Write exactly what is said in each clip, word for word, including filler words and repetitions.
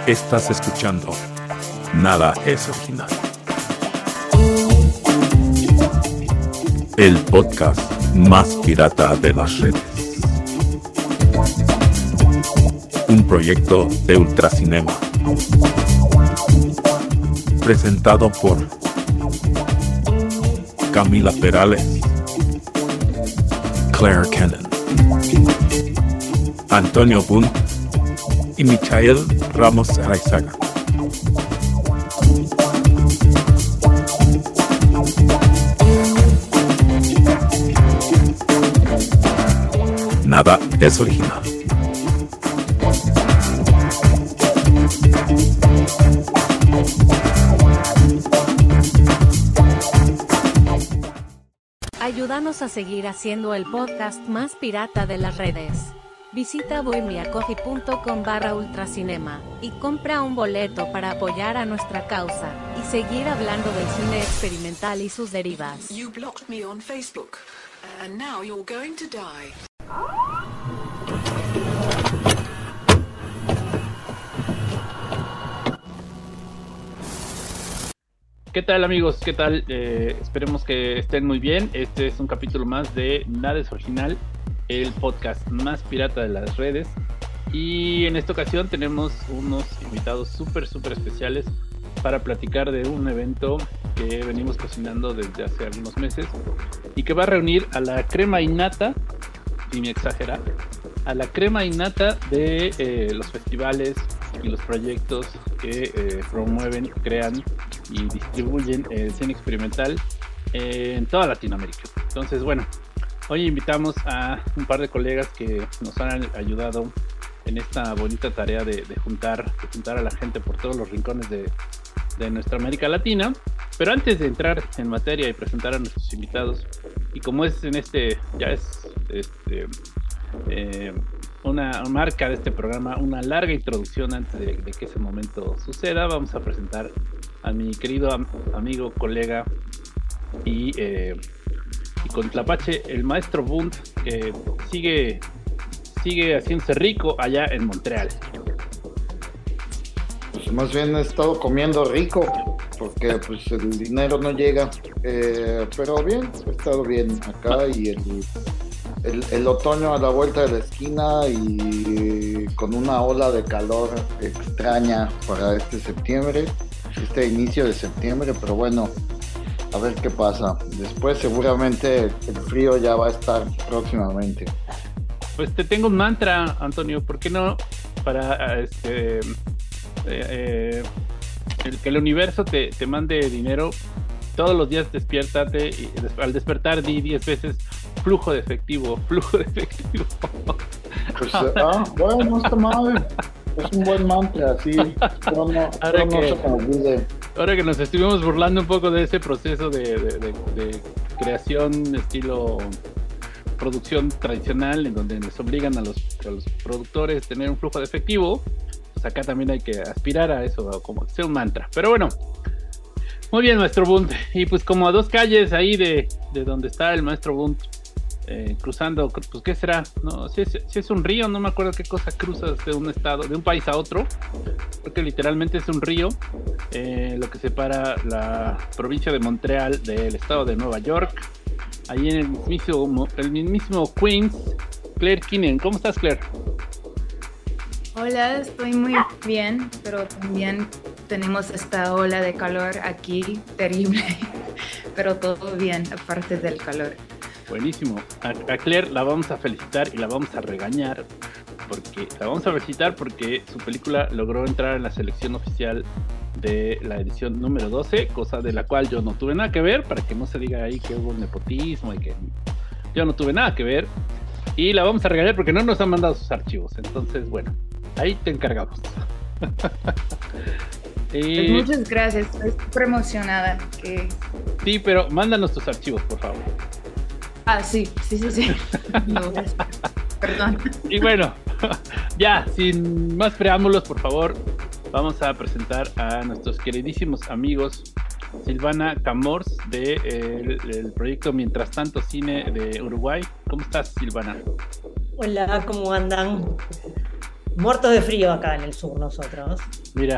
Estás escuchando Nada es Original, el podcast más pirata de las redes. Un proyecto de Ultracinema, presentado por Camila Perales, Claire Cannon, Antonio Bunt y Michael Ramos Araizaga. Nada es original. Ayúdanos a seguir haciendo el podcast más pirata de las redes. Visita bohemiacoffee.com barra ultracinema y compra un boleto para apoyar a nuestra causa y seguir hablando del cine experimental y sus derivas. You blocked me on Facebook, and now you're going to die. ¿Qué tal, amigos? ¿Qué tal? Eh, esperemos que estén muy bien. Este es un capítulo más de Nada es Original, el podcast más pirata de las redes. Y en esta ocasión tenemos unos invitados súper, súper especiales para platicar de un evento que venimos cocinando desde hace algunos meses y que va a reunir a la crema innata, sin exagerar, a la crema innata de eh, los festivales y los proyectos que eh, promueven, crean y distribuyen el cine experimental eh, en toda Latinoamérica. Entonces, bueno, hoy invitamos a un par de colegas que nos han ayudado en esta bonita tarea de, de juntar, de juntar a la gente por todos los rincones de, de nuestra América Latina. Pero antes de entrar en materia y presentar a nuestros invitados, y como es en este, ya es este, eh, una marca de este programa, una larga introducción antes de, de que ese momento suceda, vamos a presentar a mi querido am- amigo, colega y, eh, y con Tlapache, el maestro Bunt, que sigue, sigue haciéndose rico allá en Montreal. Pues más bien he estado comiendo rico, porque pues el dinero no llega, eh, pero bien, he estado bien acá y el, el, el otoño a la vuelta de la esquina y con una ola de calor extraña para este septiembre, este inicio de septiembre, pero bueno, a ver qué pasa. Después seguramente el frío ya va a estar próximamente. Pues te tengo un mantra, Antonio, ¿por qué no? Para este... Eh, eh, el que el universo te, te mande dinero todos los días. Despiértate y des, al despertar di diez veces flujo de efectivo, flujo de efectivo. Pues, ah, bueno, no está mal, es un buen mantra, sí, pero no, ahora, pero que, no se me olvide. Ahora que nos estuvimos burlando un poco de ese proceso de, de, de, de creación estilo producción tradicional, en donde les obligan a los, a los productores a tener un flujo de efectivo, pues acá también hay que aspirar a eso, como que sea un mantra. Pero bueno, muy bien, maestro Bunt. Y pues como a dos calles ahí de, de donde está el maestro Bunt, eh, cruzando, pues ¿qué será? No, si es, si es un río, no me acuerdo qué cosa cruzas de un estado, de un país a otro. Creo que literalmente es un río, eh, lo que separa la provincia de Montreal del estado de Nueva York. Ahí en el mismísimo, el mismísimo Queens, Claire Cannon. ¿Cómo estás, Claire? Hola, estoy muy bien, pero también tenemos esta ola de calor aquí, terrible, pero todo bien, aparte del calor. Buenísimo. A, a Claire la vamos a felicitar y la vamos a regañar, porque la vamos a felicitar porque su película logró entrar en la selección oficial de la edición número doce, cosa de la cual yo no tuve nada que ver, para que no se diga ahí que hubo nepotismo y que yo no tuve nada que ver. Y la vamos a regañar porque no nos han mandado sus archivos. Entonces, bueno, ahí te encargamos. y... pues muchas gracias, estoy súper emocionada. Que... Sí, pero mándanos tus archivos, por favor. Ah, sí, sí, sí, sí. No, perdón. Y bueno, ya, sin más preámbulos, por favor, vamos a presentar a nuestros queridísimos amigos Silvana Camors de eh, el, el proyecto Mientras Tanto Cine de Uruguay. ¿Cómo estás, Silvana? Hola, ¿cómo andan? muertos de frío acá en el sur nosotros. Mira.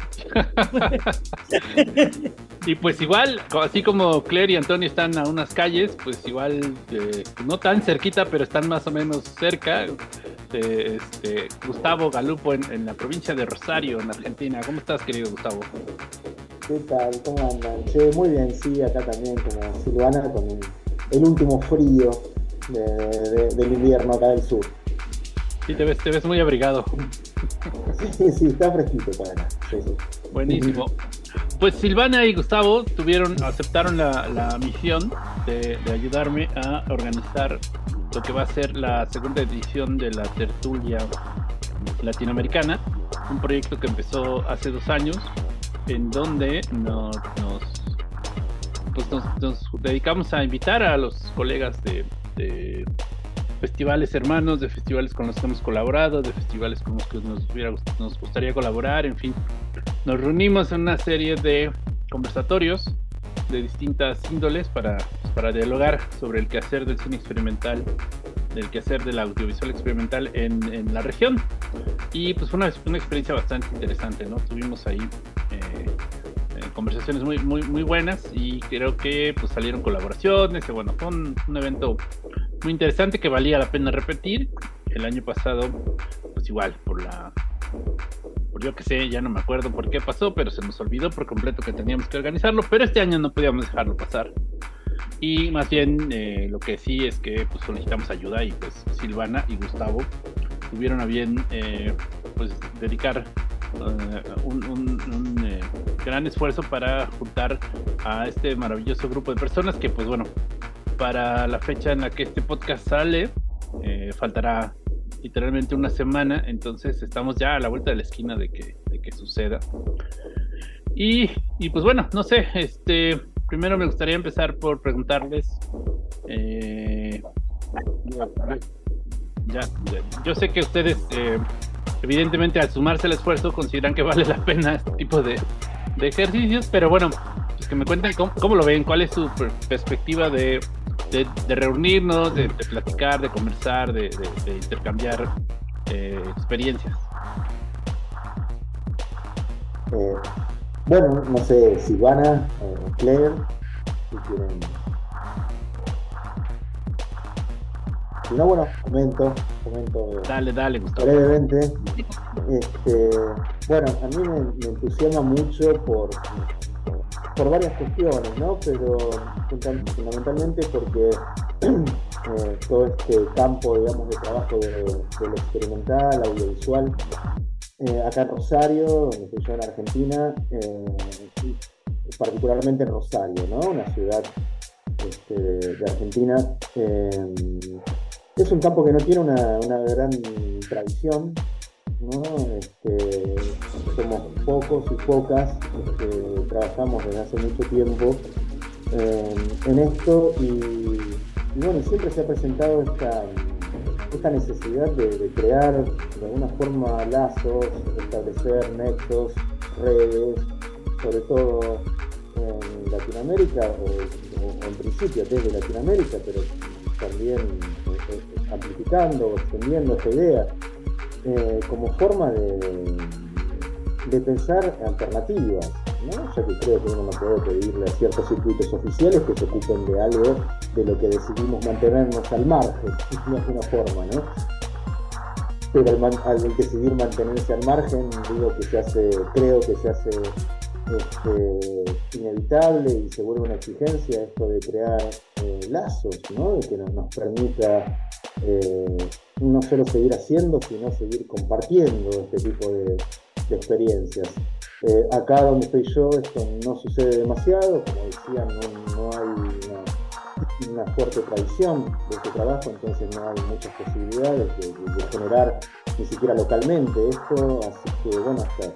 Y pues igual, así como Claire y Antonio están a unas calles, pues igual, eh, no tan cerquita, pero están más o menos cerca. Eh, este, Gustavo Galupo en, en la provincia de Rosario, en Argentina. ¿Cómo estás, querido Gustavo? ¿Qué tal? ¿Cómo andan? Che, muy bien, sí, acá también como Silvana con el, el último frío de, de, del invierno acá del sur. Sí, te ves, te ves muy abrigado. Sí, sí, está fresquito para acá. Sí, sí. Buenísimo. Pues Silvana y Gustavo tuvieron, aceptaron la, la misión de, de ayudarme a organizar lo que va a ser la segunda edición de la tertulia latinoamericana, un proyecto que empezó hace dos años, en donde nos, nos, pues nos, nos dedicamos a invitar a los colegas de, de festivales hermanos, de festivales con los que hemos colaborado, de festivales con los que nos, hubiera, nos gustaría colaborar, en fin. Nos reunimos en una serie de conversatorios de distintas índoles para, para dialogar sobre el quehacer del cine experimental, del quehacer del audiovisual experimental en, en la región. Y pues fue una, una experiencia bastante interesante, ¿no? Tuvimos ahí eh, eh, conversaciones muy, muy, muy buenas y creo que pues salieron colaboraciones. Y bueno, fue un, un evento muy interesante que valía la pena repetir. El año pasado, pues igual, por la... por yo que sé, ya no me acuerdo por qué pasó, pero se nos olvidó por completo que teníamos que organizarlo, pero este año no podíamos dejarlo pasar. Y más bien eh, lo que sí es que pues solicitamos ayuda y pues Silvana y Gustavo tuvieron a bien eh, pues dedicar uh, un, un, un eh, gran esfuerzo para juntar a este maravilloso grupo de personas que pues bueno, para la fecha en la que este podcast sale eh, faltará literalmente una semana, entonces estamos ya a la vuelta de la esquina de que, de que suceda. Y, y pues bueno, no sé, este primero me gustaría empezar por preguntarles eh, ya, ya, ya, yo sé que ustedes eh, evidentemente al sumarse al esfuerzo consideran que vale la pena este tipo de, de ejercicios, pero bueno, pues que me cuenten cómo, cómo lo ven, cuál es su perspectiva de De, de reunirnos, de, de platicar, de conversar, de, de, de intercambiar eh, experiencias. Eh, bueno, no sé, Silvana, eh, Claire, si quieren. Si no, bueno, comento, comento. Dale, dale, Gustavo. Brevemente. Este, bueno, a mí me, me entusiasma mucho por. por varias cuestiones, ¿no? Pero fundamentalmente porque eh, todo este campo, digamos, de trabajo de, de lo experimental, audiovisual, eh, acá en Rosario, donde estoy yo en Argentina, eh, particularmente en Rosario, ¿no? Una ciudad este, de Argentina, eh, es un campo que no tiene una, una gran tradición, ¿no? Este, somos pocos y pocas que trabajamos desde hace mucho tiempo eh, en esto y, y bueno, siempre se ha presentado esta, esta necesidad de, de crear de alguna forma lazos, establecer nexos, redes, sobre todo en Latinoamérica o, o en principio desde Latinoamérica, pero también eh, amplificando, extendiendo esta idea. Eh, como forma de, de pensar alternativas, ¿no? Ya que creo que uno no puede pedirle a ciertos circuitos oficiales que se ocupen de algo de lo que decidimos mantenernos al margen, de alguna forma, ¿no? Pero al, man, al decidir mantenerse al margen, digo que se hace, creo que se hace este, inevitable y se vuelve una exigencia esto de crear eh, lazos, ¿no? De que nos, nos permita eh, no solo seguir haciendo, sino seguir compartiendo este tipo de, de experiencias. Eh, acá donde estoy yo esto no sucede demasiado, como decía, no, no hay una, una fuerte tradición de este trabajo, entonces no hay muchas posibilidades de, de, de generar ni siquiera localmente esto, así que bueno, hasta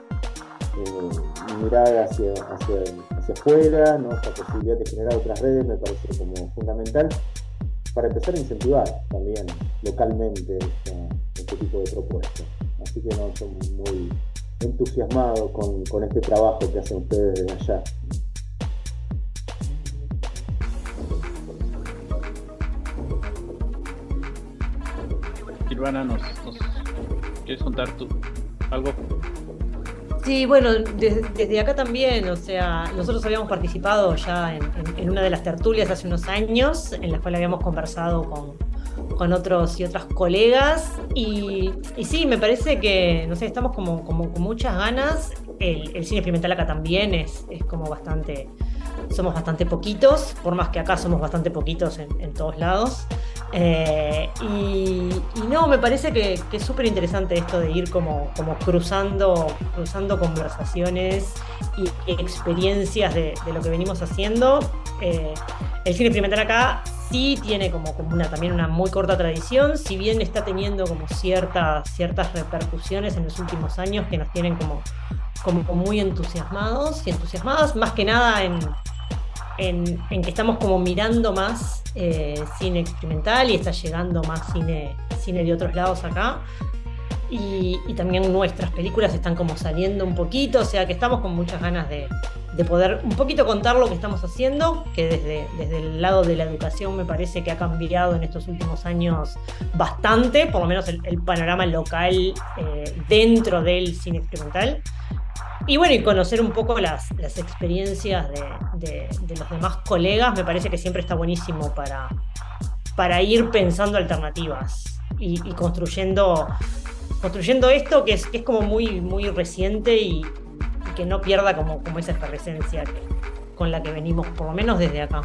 eh, mirar hacia, hacia, hacia afuera, ¿no? Esta posibilidad de generar otras redes me parece como fundamental para empezar a incentivar también localmente esta, este tipo de propuestas. Así que no, estoy muy entusiasmado con, con este trabajo que hacen ustedes desde allá. Silvana, nos, nos ¿Quieres contar tú algo? Sí, bueno, desde, desde acá también, o sea, nosotros habíamos participado ya en, en, en una de las tertulias hace unos años, en las cuales habíamos conversado con, con otros y otras colegas, y, y sí, me parece que, no sé, estamos como, como con muchas ganas. El, el cine experimental acá también es, es como bastante, somos bastante poquitos, por más que acá somos bastante poquitos en, en todos lados. Eh, y, y no, me parece que, que es súper interesante esto de ir como, como cruzando, cruzando conversaciones y experiencias de, de lo que venimos haciendo. Eh, el cine experimental acá sí tiene como, como una, también una muy corta tradición, si bien está teniendo como ciertas, ciertas repercusiones en los últimos años que nos tienen como, como muy entusiasmados y entusiasmadas, más que nada en, en, en que estamos como mirando más eh, cine experimental y está llegando más cine, cine de otros lados acá. Y, y también nuestras películas están como saliendo un poquito, o sea que estamos con muchas ganas de, de poder un poquito contar lo que estamos haciendo, que desde, desde el lado de la educación me parece que ha cambiado en estos últimos años bastante, por lo menos el, el panorama local eh, dentro del cine experimental. Y bueno, y conocer un poco las, las experiencias de, de, de los demás colegas me parece que siempre está buenísimo para, para ir pensando alternativas y, y construyendo... construyendo esto que es, que es como muy, muy reciente y, y que no pierda como, como esa efervescencia que, con la que venimos, por lo menos desde acá.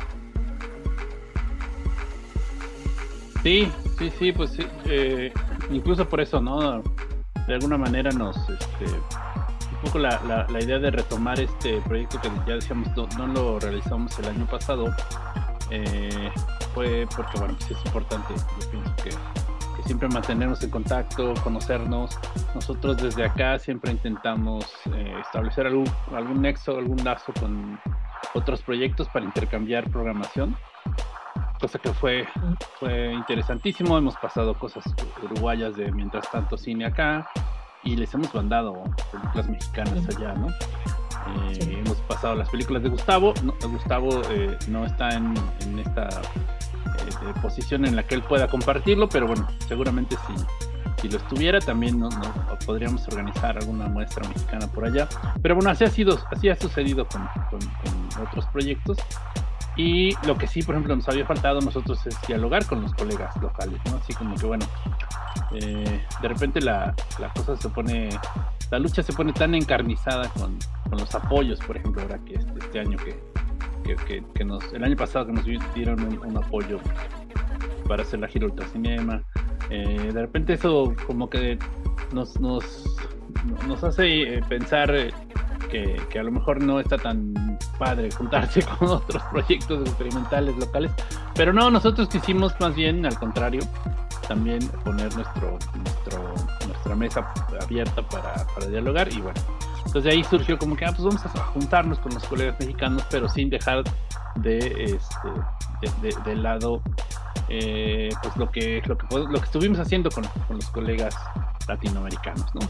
Sí, sí, sí, pues sí, eh, incluso por eso, ¿no? De alguna manera nos, este, un poco la, la, la idea de retomar este proyecto que ya decíamos, no, no lo realizamos el año pasado, eh, fue porque, bueno, pues es importante, yo pienso que siempre mantenernos en contacto, conocernos. Nosotros desde acá siempre intentamos eh, establecer algún, algún nexo, algún lazo con otros proyectos para intercambiar programación, cosa que fue, fue interesantísimo. Hemos pasado cosas uruguayas de Mientras Tanto Cine acá y les hemos mandado películas mexicanas allá, ¿no? Eh, sí. Hemos pasado las películas de Gustavo. No, Gustavo eh, no está en, en esta de posición en la que él pueda compartirlo, pero bueno, seguramente si, si lo estuviera también no, no podríamos organizar alguna muestra mexicana por allá, pero bueno, así ha sido, así ha sucedido con, con, con otros proyectos. Y lo que sí, por ejemplo, nos había faltado a nosotros es dialogar con los colegas locales, ¿no? Así como que bueno, eh, de repente la, la cosa se pone, la lucha se pone tan encarnizada con, con los apoyos, por ejemplo, ahora que este, este año que Que, que, que nos, el año pasado que nos dieron un, un apoyo para hacer la gira Ultracinema, eh, de repente eso como que nos, nos, nos hace pensar que, que a lo mejor no está tan padre juntarse con otros proyectos experimentales locales, pero no, nosotros quisimos más bien al contrario, también poner nuestro, nuestro nuestra mesa abierta para, para dialogar. Y bueno, entonces de ahí surgió como que ah, pues vamos a juntarnos con los colegas mexicanos, pero sin dejar de este de, de, de lado eh, pues lo que lo que lo que estuvimos haciendo con, con los colegas latinoamericanos, ¿no?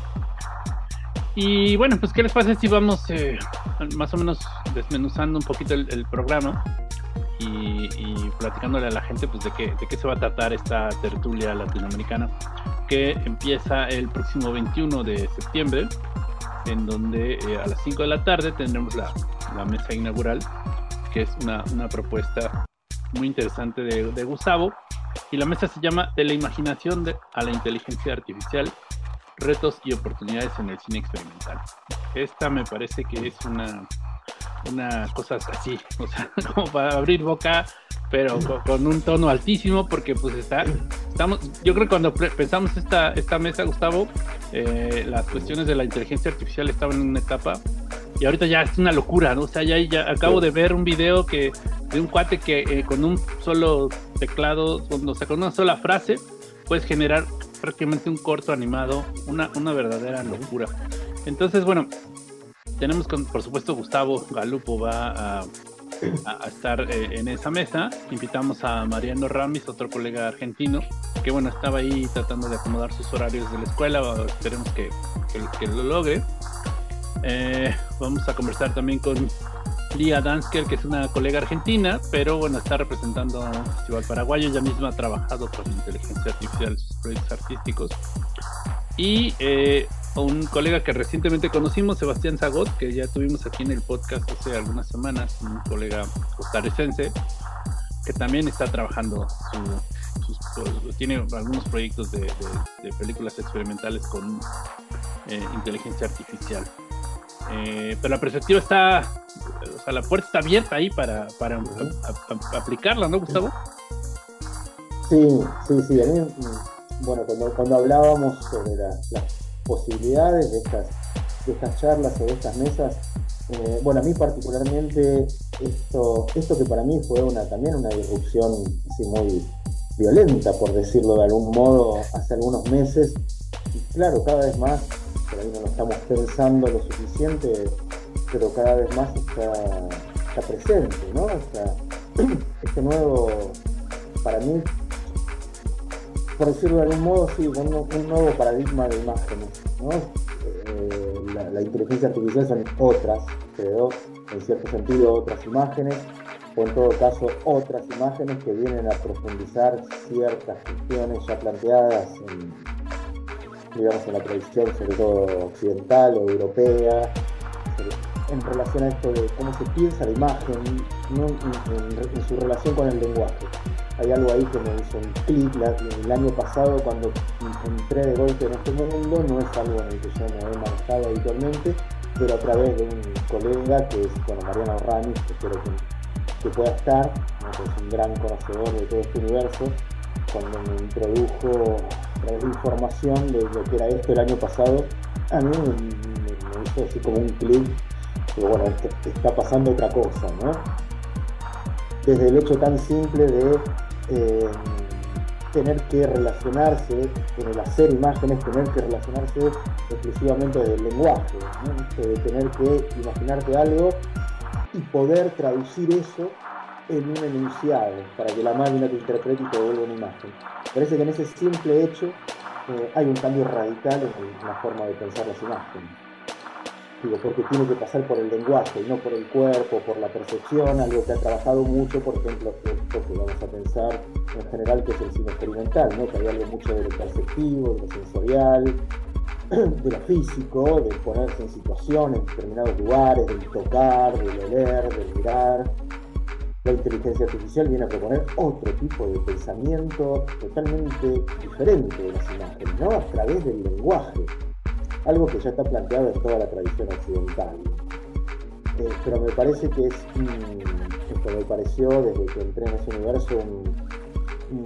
Y bueno, pues qué les pasa si vamos eh, más o menos desmenuzando un poquito el, el programa y, y platicándole a la gente pues de qué de qué se va a tratar esta tertulia latinoamericana que empieza el próximo veintiuno de septiembre, en donde eh, a las cinco de la tarde tendremos la, la mesa inaugural, que es una, una propuesta muy interesante de, de Gustavo, y la mesa se llama De la imaginación de, a la inteligencia artificial, retos y oportunidades en el cine experimental. Esta me parece que es una, una cosa así, o sea, como para abrir boca, pero con, con un tono altísimo, porque pues está, estamos, yo creo que cuando pre- pensamos esta, esta mesa, Gustavo, eh, las cuestiones de la inteligencia artificial estaban en una etapa, y ahorita ya es una locura, ¿no? O sea, ya, ya acabo de ver un video que de un cuate que eh, con un solo teclado, o sea, con una sola frase, puedes generar prácticamente un corto animado, una, una verdadera locura. Entonces, bueno, tenemos con, por supuesto, Gustavo Galupo va a, a, a estar eh, en esa mesa. Invitamos a Mariano Ramis, otro colega argentino, que bueno, estaba ahí tratando de acomodar sus horarios de la escuela. Esperemos que, que, que lo logre. Eh, vamos a conversar también con Lía Dansker, que es una colega argentina, pero bueno, está representando a un festival paraguayo. Ella misma ha trabajado con inteligencia artificial en sus proyectos artísticos. Y eh, un colega que recientemente conocimos, Sebastián Zagot, que ya tuvimos aquí en el podcast hace algunas semanas, un colega costarricense que también está trabajando su, sus, sus, tiene algunos proyectos de, de, de películas experimentales con eh, inteligencia artificial. Eh, pero la perspectiva está, o sea, la puerta está abierta ahí para, para uh-huh. a, a, a aplicarla, ¿no, Gustavo? Sí, sí, sí. A mí, bueno, cuando, cuando hablábamos sobre la, las posibilidades de estas, de estas charlas o de estas mesas, eh, bueno, a mí particularmente esto, esto que para mí fue una también una disrupción así muy violenta, por decirlo de algún modo, hace algunos meses, y claro, cada vez más, por ahí no lo estamos pensando lo suficiente, pero cada vez más está, está presente, ¿no? O sea, este nuevo, para mí, por decirlo de algún modo, sí, un, un nuevo paradigma de imágenes, ¿no? Eh, la, la inteligencia artificial son otras, creo, en cierto sentido, otras imágenes, o en todo caso, otras imágenes que vienen a profundizar ciertas cuestiones ya planteadas en, digamos, en la tradición, sobre todo occidental o europea, en relación a esto de cómo se piensa la imagen, ¿no? en, en, en su relación con el lenguaje. Hay algo ahí que me hizo un clic el año pasado cuando entré de golpe en este mundo. No es algo en el que yo me he manejado habitualmente, pero a través de un colega que es, bueno, Mariano Ramis, que espero que, que pueda estar, ¿no? Que es un gran conocedor de todo este universo, cuando me introdujo a través de información de lo que era esto el año pasado, a mí me, me, me hizo así como un clic, que bueno, esto, está pasando otra cosa, ¿no? Desde el hecho tan simple de eh, tener que relacionarse, en el hacer imágenes, tener que relacionarse exclusivamente desde el lenguaje, ¿no? De tener que imaginarte algo y poder traducir eso en un enunciado para que la máquina te interprete y te devuelva una imagen. Parece que en ese simple hecho eh, hay un cambio radical en la forma de pensar las imágenes. Digo, porque tiene que pasar por el lenguaje y no por el cuerpo, por la percepción, algo que ha trabajado mucho, por ejemplo, esto que vamos a pensar en general, que es el cine experimental, ¿no? Que hay algo mucho de lo perceptivo, de lo sensorial, de lo físico, de ponerse en situaciones, en determinados lugares, del tocar, del oler, del mirar. La inteligencia artificial viene a proponer otro tipo de pensamiento totalmente diferente de las imágenes, ¿no? A través del lenguaje. Algo que ya está planteado en toda la tradición occidental. Eh, pero me parece que es, mm, esto me pareció desde que entré en ese universo, un,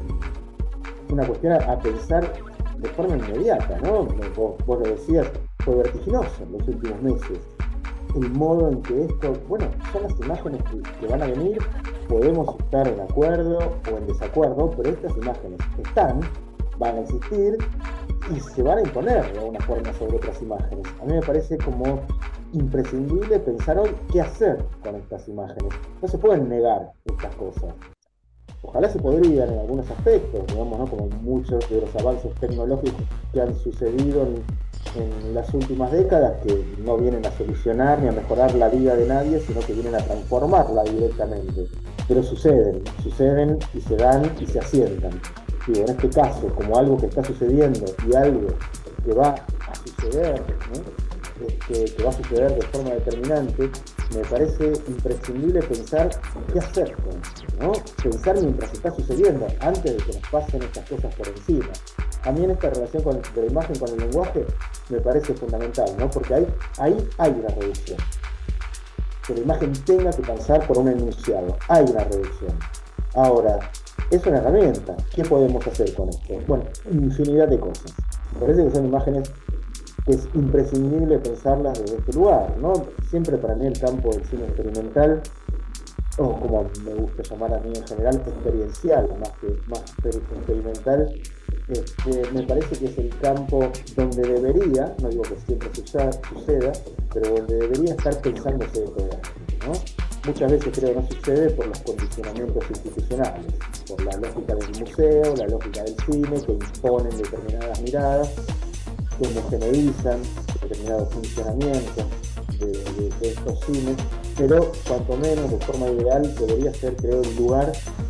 un, una cuestión a, a pensar de forma inmediata, ¿no? Vos, vos lo decías, fue vertiginoso en los últimos meses. El modo en que esto, bueno, son las imágenes que, que van a venir, podemos estar en acuerdo o en desacuerdo, pero estas imágenes están, van a existir, y se van a imponer de alguna forma sobre otras imágenes. A mí me parece como imprescindible pensar hoy qué hacer con estas imágenes. No se pueden negar estas cosas. Ojalá se podrían en algunos aspectos, digamos, ¿no? Como muchos de los avances tecnológicos que han sucedido en, en las últimas décadas, que no vienen a solucionar ni a mejorar la vida de nadie, sino que vienen a transformarla directamente. Pero suceden, suceden y se dan y se asientan. Digo, en este caso, como algo que está sucediendo y algo que va a suceder, ¿no? que, que va a suceder de forma determinante, me parece imprescindible pensar qué hacer con esto, ¿no? Pensar mientras está sucediendo, antes de que nos pasen estas cosas por encima. A mí en esta relación con, de la imagen con el lenguaje me parece fundamental, ¿no? Porque ahí, ahí hay una reducción. Que la imagen tenga que pasar por un enunciado, hay una reducción. Ahora, es una herramienta. ¿Qué podemos hacer con esto? Bueno, infinidad de cosas. Me parece que son imágenes que es imprescindible pensarlas desde este lugar, ¿no? Siempre para mí el campo del cine experimental, o como me gusta llamar a mí en general, experiencial, más que más experimental, este, me parece que es el campo donde debería, no digo que siempre suceda, pero donde debería estar pensándose de todo esto, ¿no? Muchas veces creo que no sucede por los condicionamientos institucionales, por la lógica del museo, la lógica del cine, que imponen determinadas miradas, que homogeneizan determinados funcionamientos de, de, de estos cines, pero cuanto menos de forma ideal debería ser, creo, el lugar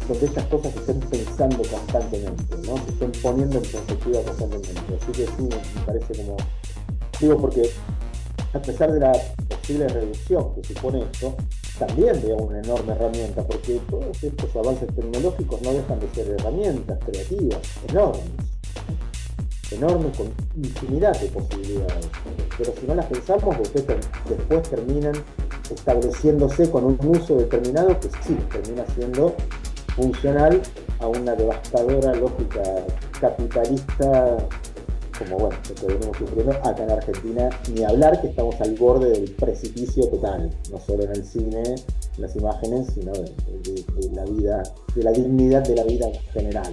donde estas cosas se estén pensando constantemente, ¿no? Se estén poniendo en perspectiva constantemente. Así que sí, me parece como... Digo, porque a pesar de la posible reducción que supone esto, también veo una enorme herramienta, porque todos estos avances tecnológicos no dejan de ser herramientas creativas enormes, enormes con infinidad de posibilidades, pero si no las pensamos, después, después terminan estableciéndose con un uso determinado que sí, termina siendo funcional a una devastadora lógica capitalista, como bueno, lo que venimos sufriendo acá en Argentina, ni hablar que estamos al borde del precipicio total, no solo en el cine, en las imágenes, sino de, de, de la vida, de la dignidad de la vida en general.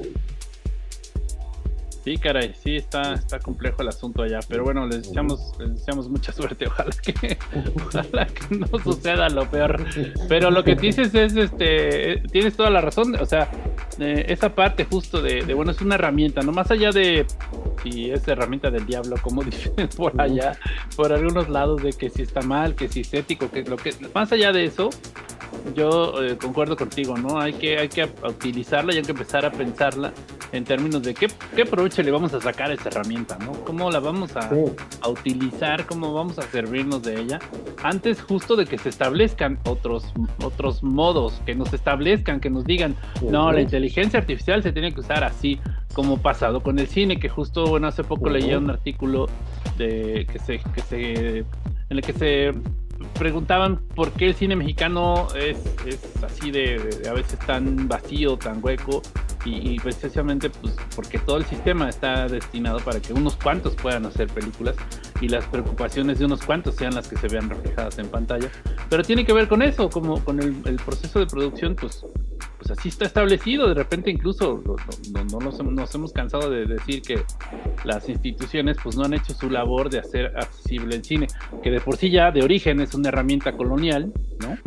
Sí, caray, sí, está, está complejo el asunto allá, pero bueno, les deseamos, les deseamos mucha suerte, ojalá que, ojalá que no suceda lo peor. Pero lo que dices es, este, tienes toda la razón, o sea, eh, esa parte justo de, de, bueno, es una herramienta, no más allá de si es herramienta del diablo, como dicen por allá, por algunos lados, de que si está mal, que si es ético, que lo que, más allá de eso, yo eh, concuerdo contigo, ¿no? Hay que, hay que utilizarla y hay que empezar a pensarla en términos de qué, qué provecho le vamos a sacar a esa herramienta, ¿no? ¿Cómo la vamos a, sí. a utilizar? ¿Cómo vamos a servirnos de ella? Antes justo de que se establezcan otros, otros modos, que nos establezcan, que nos digan, sí, no, sí. la inteligencia artificial se tiene que usar así, como pasado con el cine, que justo, bueno, hace poco uh-huh. leía un artículo de que se, que se, en el que se preguntaban por qué el cine mexicano es, es así de, de a veces tan vacío, tan hueco, y, y precisamente pues porque todo el sistema está destinado para que unos cuantos puedan hacer películas y las preocupaciones de unos cuantos sean las que se vean reflejadas en pantalla, pero tiene que ver con eso, como con el, el proceso de producción, pues pues así está establecido. De repente incluso no, no, no nos, nos hemos cansado de decir que las instituciones pues no han hecho su labor de hacer accesible el cine, que de por sí ya de origen es una herramienta colonial, ¿no?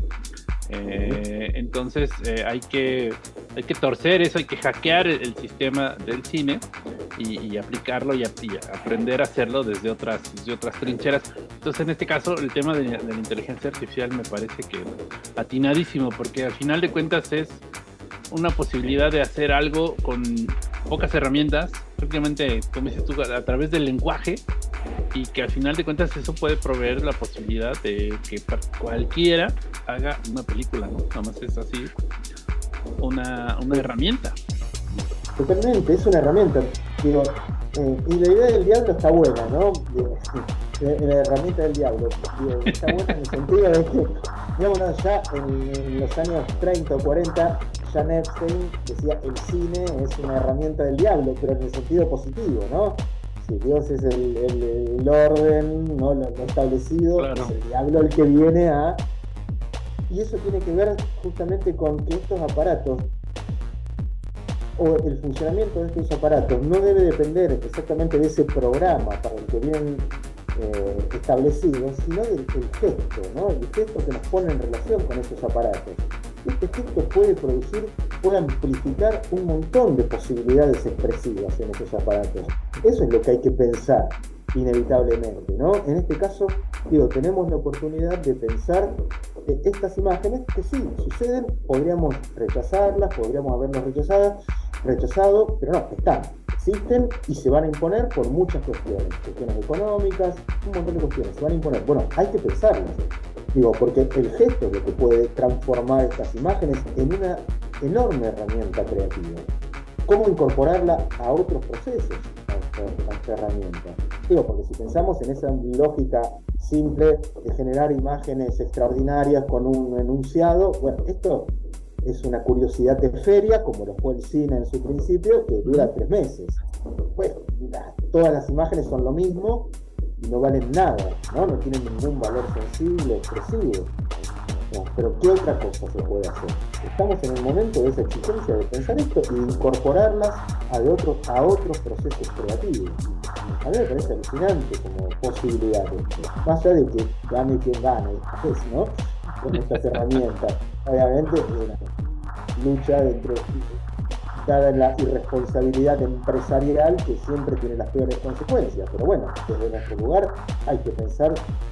Eh, entonces eh, hay que hay que torcer eso, hay que hackear el, el sistema del cine y, y aplicarlo y, a, y aprender a hacerlo desde otras desde otras trincheras. Entonces en este caso el tema de, de la inteligencia artificial me parece que atinadísimo, porque al final de cuentas es una posibilidad de hacer algo con pocas herramientas, prácticamente, como dices tú, a través del lenguaje, y que al final de cuentas eso puede proveer la posibilidad de que cualquiera haga una película, ¿no? Nada más es así una, una herramienta. Totalmente, es una herramienta. Digo, eh, y la idea del diablo está buena, ¿no? De, la herramienta del diablo. Digo, está buena en el sentido de que, digamos, no, ya en, en los años treinta o cuarenta, Jan Epstein decía el cine es una herramienta del diablo, pero en el sentido positivo, ¿no? Si Dios es el, el, el orden, ¿no? lo, lo establecido, claro. Es el diablo el que viene a... Y eso tiene que ver justamente con que estos aparatos, o el funcionamiento de estos aparatos, no debe depender exactamente de ese programa para el que vienen eh, establecidos, sino del, del gesto, ¿no? El gesto que nos pone en relación con estos aparatos. Este gesto puede producir, puede amplificar un montón de posibilidades expresivas en esos aparatos. Eso es lo que hay que pensar, inevitablemente, ¿no? En este caso, digo, tenemos la oportunidad de pensar eh, estas imágenes que sí, suceden, podríamos rechazarlas, podríamos haberlas rechazadas, rechazado, pero no, están, existen y se van a imponer por muchas cuestiones, cuestiones económicas, un montón de cuestiones, se van a imponer. Bueno, hay que pensarlas. Digo, porque el gesto es lo que puede transformar estas imágenes en una enorme herramienta creativa. ¿Cómo incorporarla a otros procesos, a esta, a esta herramienta? Digo, porque si pensamos en esa lógica simple de generar imágenes extraordinarias con un enunciado, bueno, esto es una curiosidad de feria, como lo fue el cine en su principio, que dura tres meses. Bueno, todas las imágenes son lo mismo, y no valen nada, ¿no? No tienen ningún valor sensible, expresivo. No, pero ¿qué otra cosa se puede hacer? Estamos en el momento de esa exigencia de pensar esto y incorporarlas a, de otros, a otros procesos creativos. A mí me parece alucinante como posibilidad esto. Más allá de que gane quien gane, ¿no? Con estas herramientas. Obviamente, una lucha entre... dada la irresponsabilidad empresarial que siempre tiene las peores consecuencias, pero bueno, desde nuestro lugar hay que pensar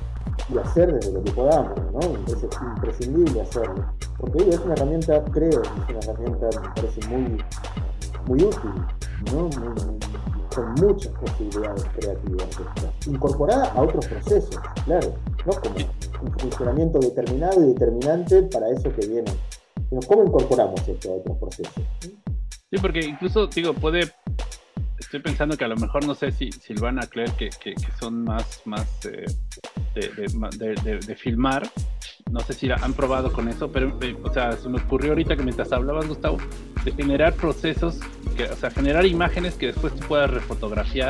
y hacer desde lo que podamos, ¿no? Es imprescindible hacerlo. Porque digo, es una herramienta, creo, es una herramienta, me parece muy, muy útil, ¿no? Muy, con muchas posibilidades creativas, incorporada a otros procesos, claro, ¿no? Como un funcionamiento determinado y determinante para eso que viene. Pero ¿cómo incorporamos esto a otros procesos? Sí, porque incluso, digo, puede... Estoy pensando que a lo mejor, no sé si Silvana, Claire, que, que, que son más, más eh, de, de, de, de filmar, no sé si han probado con eso, pero, eh, o sea, se me ocurrió ahorita que mientras hablabas, Gustavo, de generar procesos, que, o sea, generar imágenes que después tú puedas refotografiar,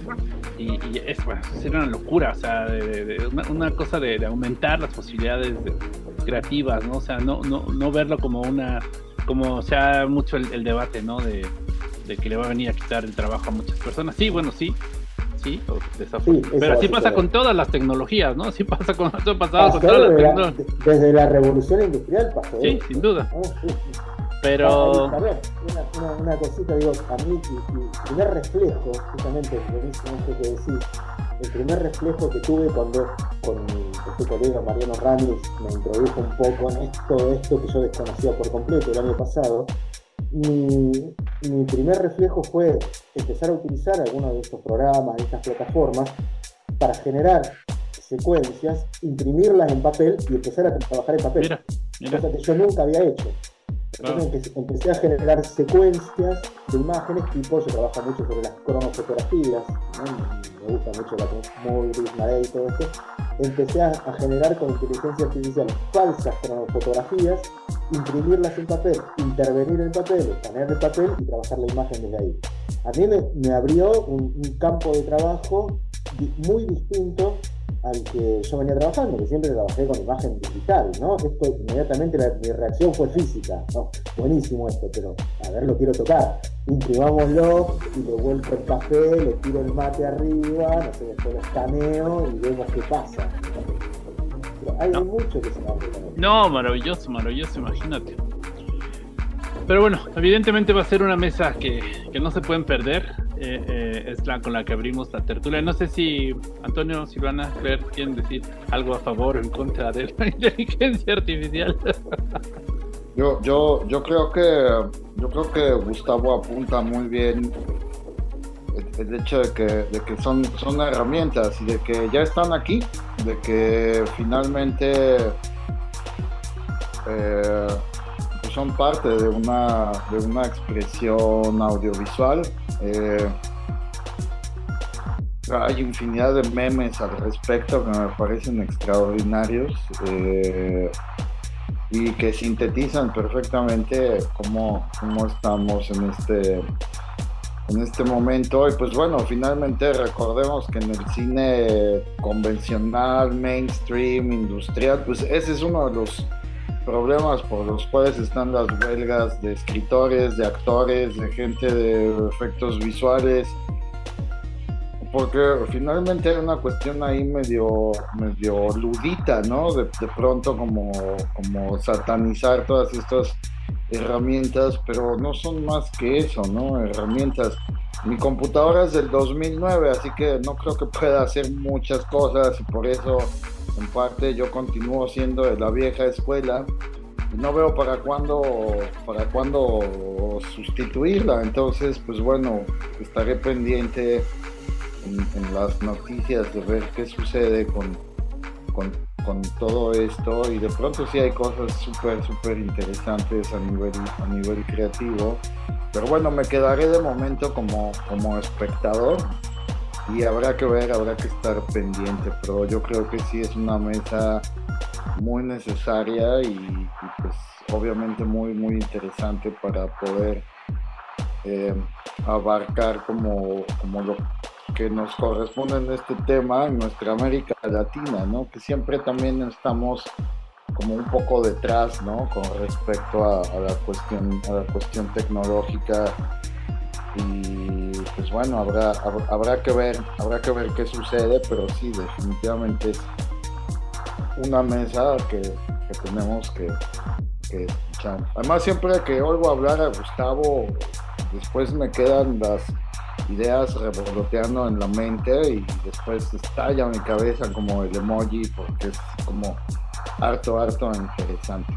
y, y es, bueno, sería una locura, o sea, de, de, de una, una cosa de, de aumentar las posibilidades de, creativas, ¿no? O sea, no, no, no verlo como una, como sea mucho el, el debate, ¿no? De de que le va a venir a quitar el trabajo a muchas personas. Sí, bueno, sí, sí, sí, pero así pasa con todas las tecnologías, ¿no? Así pasa con todo pasado con todas las tecnologías. Desde la revolución industrial pasó. Sí, ¿eh? sin duda. Oh, sí, sí. Pero... A ver, una, una, una cosita, digo, a mí, el primer reflejo, justamente, buenísimo esto que decís, el primer reflejo que tuve cuando con este colega Mariano Ramis me introdujo un poco en esto, esto que yo desconocía por completo el año pasado, Mi, mi primer reflejo fue empezar a utilizar algunos de estos programas, de estas plataformas, para generar secuencias, imprimirlas en papel y empezar a trabajar en papel. Mira, mira. Cosa que yo nunca había hecho. Entonces oh. empecé a generar secuencias de imágenes, tipo, yo trabajo mucho sobre las cronofotografías, ¿no? Me gusta mucho la Movie, Prisma y todo esto. Empecé a, a generar con inteligencia artificial falsas cronofotografías, imprimirlas en papel, intervenir en papel, escanear el papel y trabajar la imagen desde ahí. A mí me, me abrió un, un campo de trabajo di, muy distinto al que yo venía trabajando, que siempre trabajé con imagen digital, ¿no? Esto inmediatamente la, mi reacción fue física, ¿no? Buenísimo esto, pero a ver, lo quiero tocar. Imprimámoslo y le vuelvo el café, le tiro el mate arriba, no sé, después lo escaneo y vemos qué pasa. Pero hay no. mucho que se me abre con esto. No, maravilloso, maravilloso, imagínate. Pero bueno, evidentemente va a ser una mesa que, que no se pueden perder. Eh, eh, es la con la que abrimos la tertulia. No sé si Antonio, Silvana, Claire quieren decir algo a favor o en contra de la inteligencia artificial. Yo, yo, yo creo que yo creo que Gustavo apunta muy bien el, el hecho de que, de que son, son herramientas y de que ya están aquí, de que finalmente eh, son parte de una, de una expresión audiovisual. Eh, hay infinidad de memes al respecto que me parecen extraordinarios eh, y que sintetizan perfectamente cómo, cómo estamos en este, en este momento. Y pues bueno, finalmente recordemos que en el cine convencional, mainstream, industrial, pues ese es uno de los problemas por los cuales están las huelgas de escritores, de actores, de gente de efectos visuales, porque finalmente hay una cuestión ahí medio, medio ludita, ¿no? De, de pronto como, como satanizar todas estas herramientas, pero no son más que eso, ¿no? Herramientas. Mi computadora es del dos mil nueve, así que no creo que pueda hacer muchas cosas y por eso en parte yo continúo siendo de la vieja escuela y no veo para cuándo para cuándo sustituirla. Entonces pues bueno, estaré pendiente en, en las noticias de ver qué sucede con, con, con todo esto, y de pronto sí hay cosas súper súper interesantes a nivel, a nivel creativo, pero bueno, me quedaré de momento como, como espectador. Y habrá que ver, habrá que estar pendiente, pero yo creo que sí es una mesa muy necesaria y, y pues obviamente muy muy interesante para poder eh, abarcar como, como lo que nos corresponde en este tema en nuestra América Latina, ¿no? Que siempre también estamos como un poco detrás, ¿no? Con respecto a, a la cuestión, a la cuestión tecnológica. Y pues bueno, habrá, habrá que ver, habrá que ver qué sucede, pero sí, definitivamente es una mesa que, que tenemos que, que escuchar. Además, siempre que oigo hablar a Gustavo, después me quedan las, ideas revoloteando en la mente y después estalla mi cabeza como el emoji porque es como harto, harto interesante.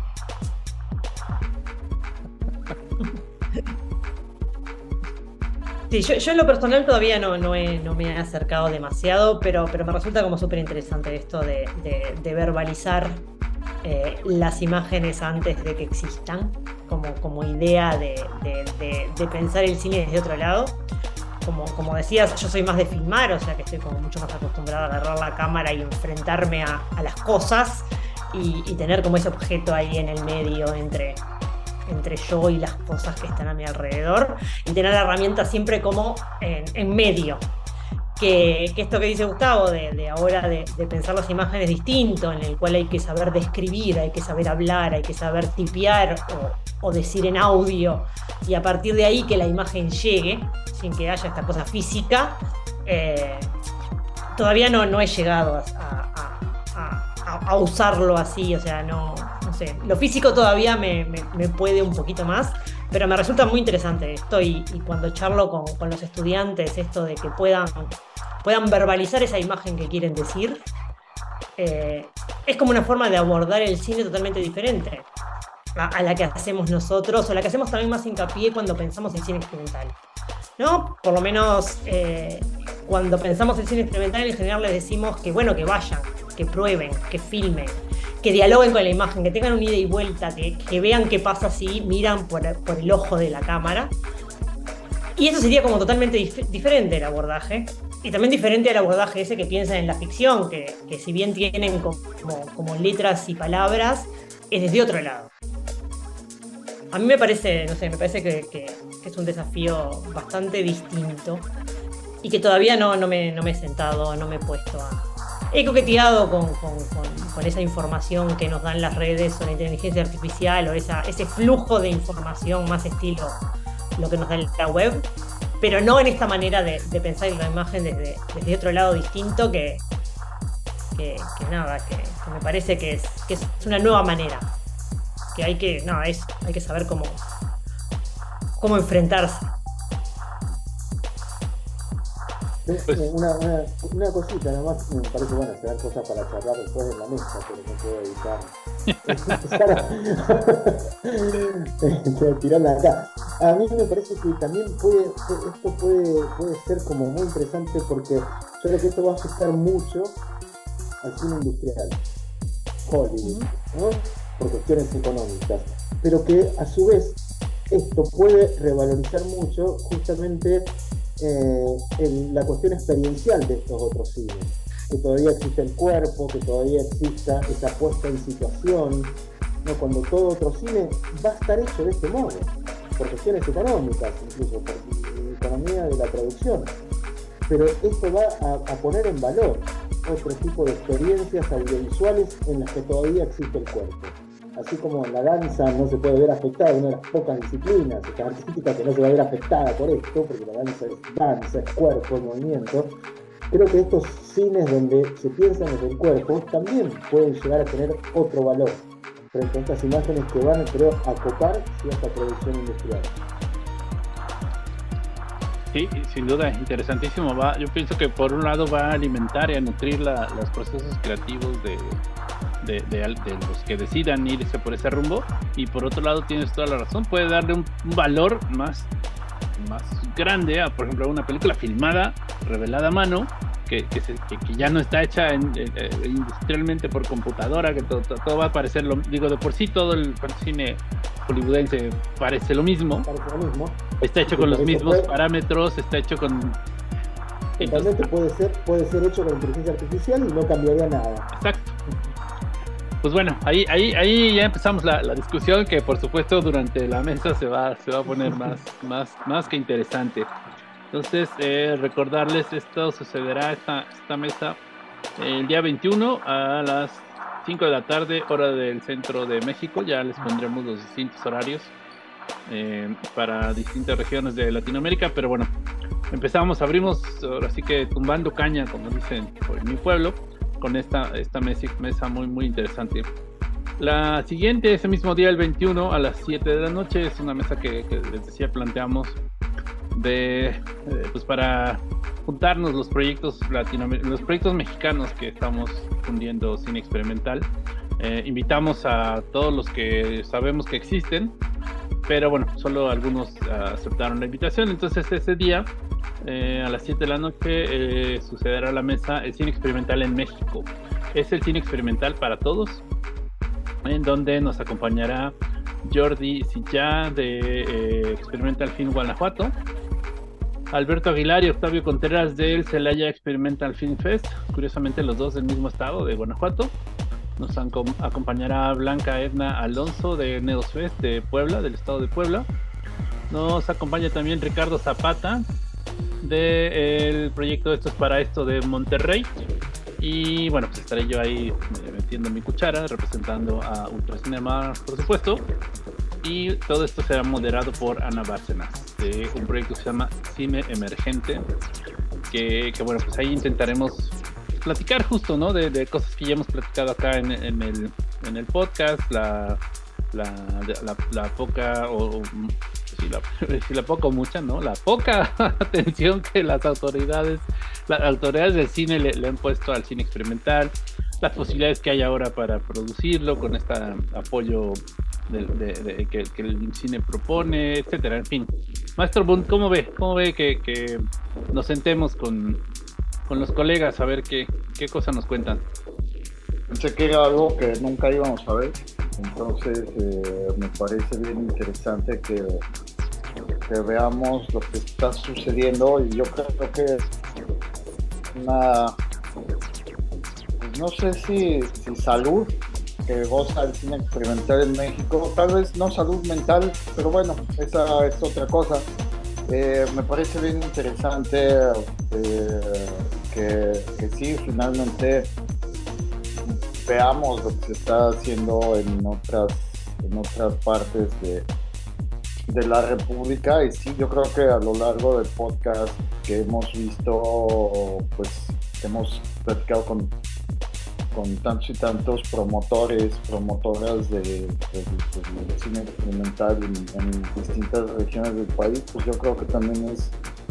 Sí, yo, yo en lo personal todavía no, no, he, no me he acercado demasiado, pero, pero me resulta como súper interesante esto de, de, de verbalizar eh, las imágenes antes de que existan, como, como idea de, de, de, de pensar el cine desde otro lado. Como, como decías, yo soy más de filmar, o sea que estoy como mucho más acostumbrada a agarrar la cámara y enfrentarme a, a las cosas y, y tener como ese objeto ahí en el medio entre... entre yo y las cosas que están a mi alrededor, y tener la herramienta siempre como en, en medio. Que, que esto que dice Gustavo, de, de ahora de, de pensar las imágenes distinto, en el cual hay que saber describir, hay que saber hablar, hay que saber tipear o, o decir en audio, y a partir de ahí que la imagen llegue, sin que haya esta cosa física, eh, todavía no, no he llegado a, a, a, a usarlo así, o sea, no... No sé, lo físico todavía me, me, me puede un poquito más, pero me resulta muy interesante esto y, y cuando charlo con, con los estudiantes, esto de que puedan, puedan verbalizar esa imagen que quieren decir, eh, es como una forma de abordar el cine totalmente diferente a, a la que hacemos nosotros, o la que hacemos también más hincapié cuando pensamos en cine experimental, ¿no? Por lo menos eh, cuando pensamos en cine experimental en general les decimos que bueno, que vayan, que prueben, que filmen, que dialoguen con la imagen, que tengan un ida y vuelta, que, que vean qué pasa si miran por, por el ojo de la cámara. Y eso sería como totalmente dif- diferente el abordaje. Y también diferente al abordaje ese que piensan en la ficción, que, que si bien tienen como, como letras y palabras, es desde otro lado. A mí me parece, no sé, me parece que, que, que es un desafío bastante distinto y que todavía no, no, me, no me he sentado, no me he puesto a... He coqueteado con, con, con, con esa información que nos dan las redes o la inteligencia artificial o esa, ese flujo de información más estilo lo que nos da la web, pero no en esta manera de, de pensar la imagen desde, desde otro lado distinto que, que, que nada, que, que me parece que es, que es una nueva manera, que hay que, no, es, hay que saber cómo, cómo enfrentarse. Pues, una, una, una cosita, nada más me parece bueno serán cosas para charlar después en la mesa, pero no puedo evitar tirarla acá. A mí me parece que también puede, esto puede, puede ser como muy interesante porque yo creo que esto va a afectar mucho al cine industrial, Hollywood, ¿no? Por cuestiones económicas, pero que a su vez esto puede revalorizar mucho justamente Eh, en la cuestión experiencial de estos otros cines, que todavía existe el cuerpo, que todavía exista esa puesta en situación, ¿no? Cuando todo otro cine va a estar hecho de este modo, por cuestiones económicas, incluso por la economía de la producción, pero esto va a, a poner en valor otro tipo de experiencias audiovisuales en las que todavía existe el cuerpo. Así como la danza no se puede ver afectada, una de las pocas disciplinas artísticas que no se va a ver afectada por esto, porque la danza es danza, es cuerpo, es movimiento. Creo que estos cines donde se piensa desde el cuerpo también pueden llegar a tener otro valor frente a estas imágenes que van, creo, a copar cierta producción industrial. Sí, sin duda, interesantísimo. Va, yo pienso que por un lado va a alimentar y a nutrir la, los procesos creativos de, de, de, de los que decidan irse por ese rumbo, y por otro lado tienes toda la razón, puede darle un, un valor más, más grande a, por ejemplo, a una película filmada, revelada a mano, que, que, se, que, que ya no está hecha en, en, en, industrialmente por computadora, que todo, todo, todo va a parecer lo digo de por sí, todo el, el cine hollywoodense parece lo mismo, parece lo mismo. Está hecho con los mismos puede, parámetros, está hecho con... Totalmente puede ser, puede ser hecho con inteligencia artificial y no cambiaría nada. Exacto. Pues bueno, ahí, ahí, ahí ya empezamos la, la discusión, que por supuesto durante la mesa se va, se va a poner más, más, más que interesante. Entonces, eh, recordarles, esto sucederá, esta, esta mesa, el día veintiuno a las cinco de la tarde, hora del centro de México. Ya les pondremos los distintos horarios eh, para distintas regiones de Latinoamérica, pero bueno, empezamos, abrimos, ahora sí que tumbando caña, como dicen por mi pueblo, con esta, esta mesa, mesa muy, muy interesante. La siguiente, ese mismo día, el veintiuno, a las siete de la noche, es una mesa que, que les decía, planteamos de eh, pues para juntarnos los proyectos latinoamericanos, los proyectos mexicanos que estamos fundiendo Cine Experimental. Eh, invitamos a todos los que sabemos que existen, pero bueno, solo algunos uh, aceptaron la invitación. Entonces ese día, eh, a las siete de la noche, eh, sucederá la mesa El Cine Experimental en México. Es el Cine Experimental para todos, en donde nos acompañará Jordi Sillá de eh, Experimental Film Guanajuato, Alberto Aguilar y Octavio Contreras del Celaya Experimental Film Fest, curiosamente los dos del mismo estado de Guanajuato. Nos acompañará Blanca Edna Alonso de Neos Fest de Puebla, del estado de Puebla. Nos acompaña también Ricardo Zapata del proyecto Esto es para esto de Monterrey. Y bueno, pues estaré yo ahí eh, metiendo mi cuchara, representando a Ultracinema, por supuesto. Y todo esto será moderado por Ana Bárcenas, de un proyecto que se llama Cine Emergente, que, que bueno, pues ahí intentaremos platicar justo, ¿no? De, de cosas que ya hemos platicado acá en, en, el, en el podcast, la, la, la, la poca, o, o si, la, si la poca o mucha, ¿no? La poca atención que las autoridades, las autoridades del cine le, le han puesto al cine experimental, las posibilidades que hay ahora para producirlo con este apoyo de, de, de, que, que el cine propone, etcétera. En fin, Maestro Bund, ¿cómo ve? ¿Cómo ve que, que nos sentemos con, con los colegas a ver qué, qué cosa nos cuentan? Pensé que era algo que nunca íbamos a ver, entonces eh, me parece bien interesante que, que veamos lo que está sucediendo, y yo creo que una, pues no sé si, si salud que goza el cine experimental en México, tal vez no salud mental, pero bueno, esa es otra cosa. Eh, me parece bien interesante eh, que, que sí, finalmente veamos lo que se está haciendo en otras, en otras partes de, de la República. Y sí, yo creo que a lo largo del podcast que hemos visto, pues hemos platicado con con tantos y tantos promotores, promotoras de, de, de, de cine experimental en, en distintas regiones del país, pues yo creo que también es,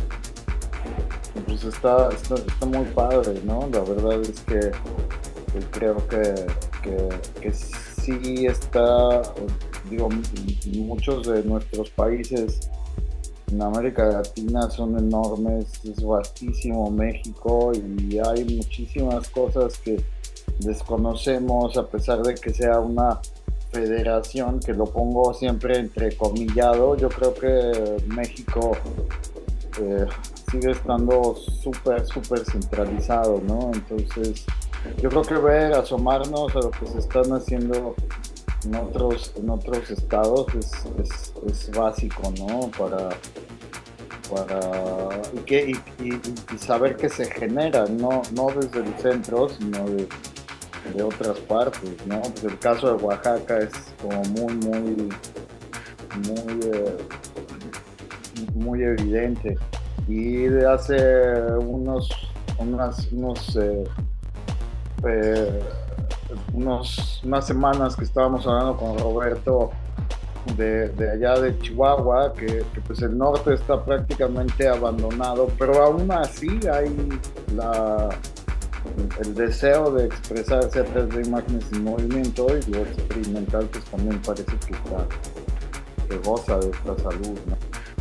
pues está, está, está muy padre, ¿no? La verdad es que, que creo que, que, que sí está, digo, muchos de nuestros países en América Latina son enormes, es vastísimo México, y hay muchísimas cosas que desconocemos, a pesar de que sea una federación, que lo pongo siempre entrecomillado. Yo creo que México eh, sigue estando súper, súper centralizado, ¿no? Entonces, yo creo que ver, asomarnos a lo que se están haciendo en otros, en otros estados es, es, es básico, ¿no? Para, para y, que, y, y, y saber que se genera, no, no desde el centro, sino de de otras partes, ¿no? Pues el caso de Oaxaca es como muy, muy, muy, eh, muy evidente. Y de hace unos, unas, unos, eh, eh, unos, unas semanas que estábamos hablando con Roberto de, de allá de Chihuahua, que, que pues el norte está prácticamente abandonado, pero aún así hay la el deseo de expresarse a través de imágenes en movimiento, y lo experimental pues también parece que está, que goza de esta salud, ¿no?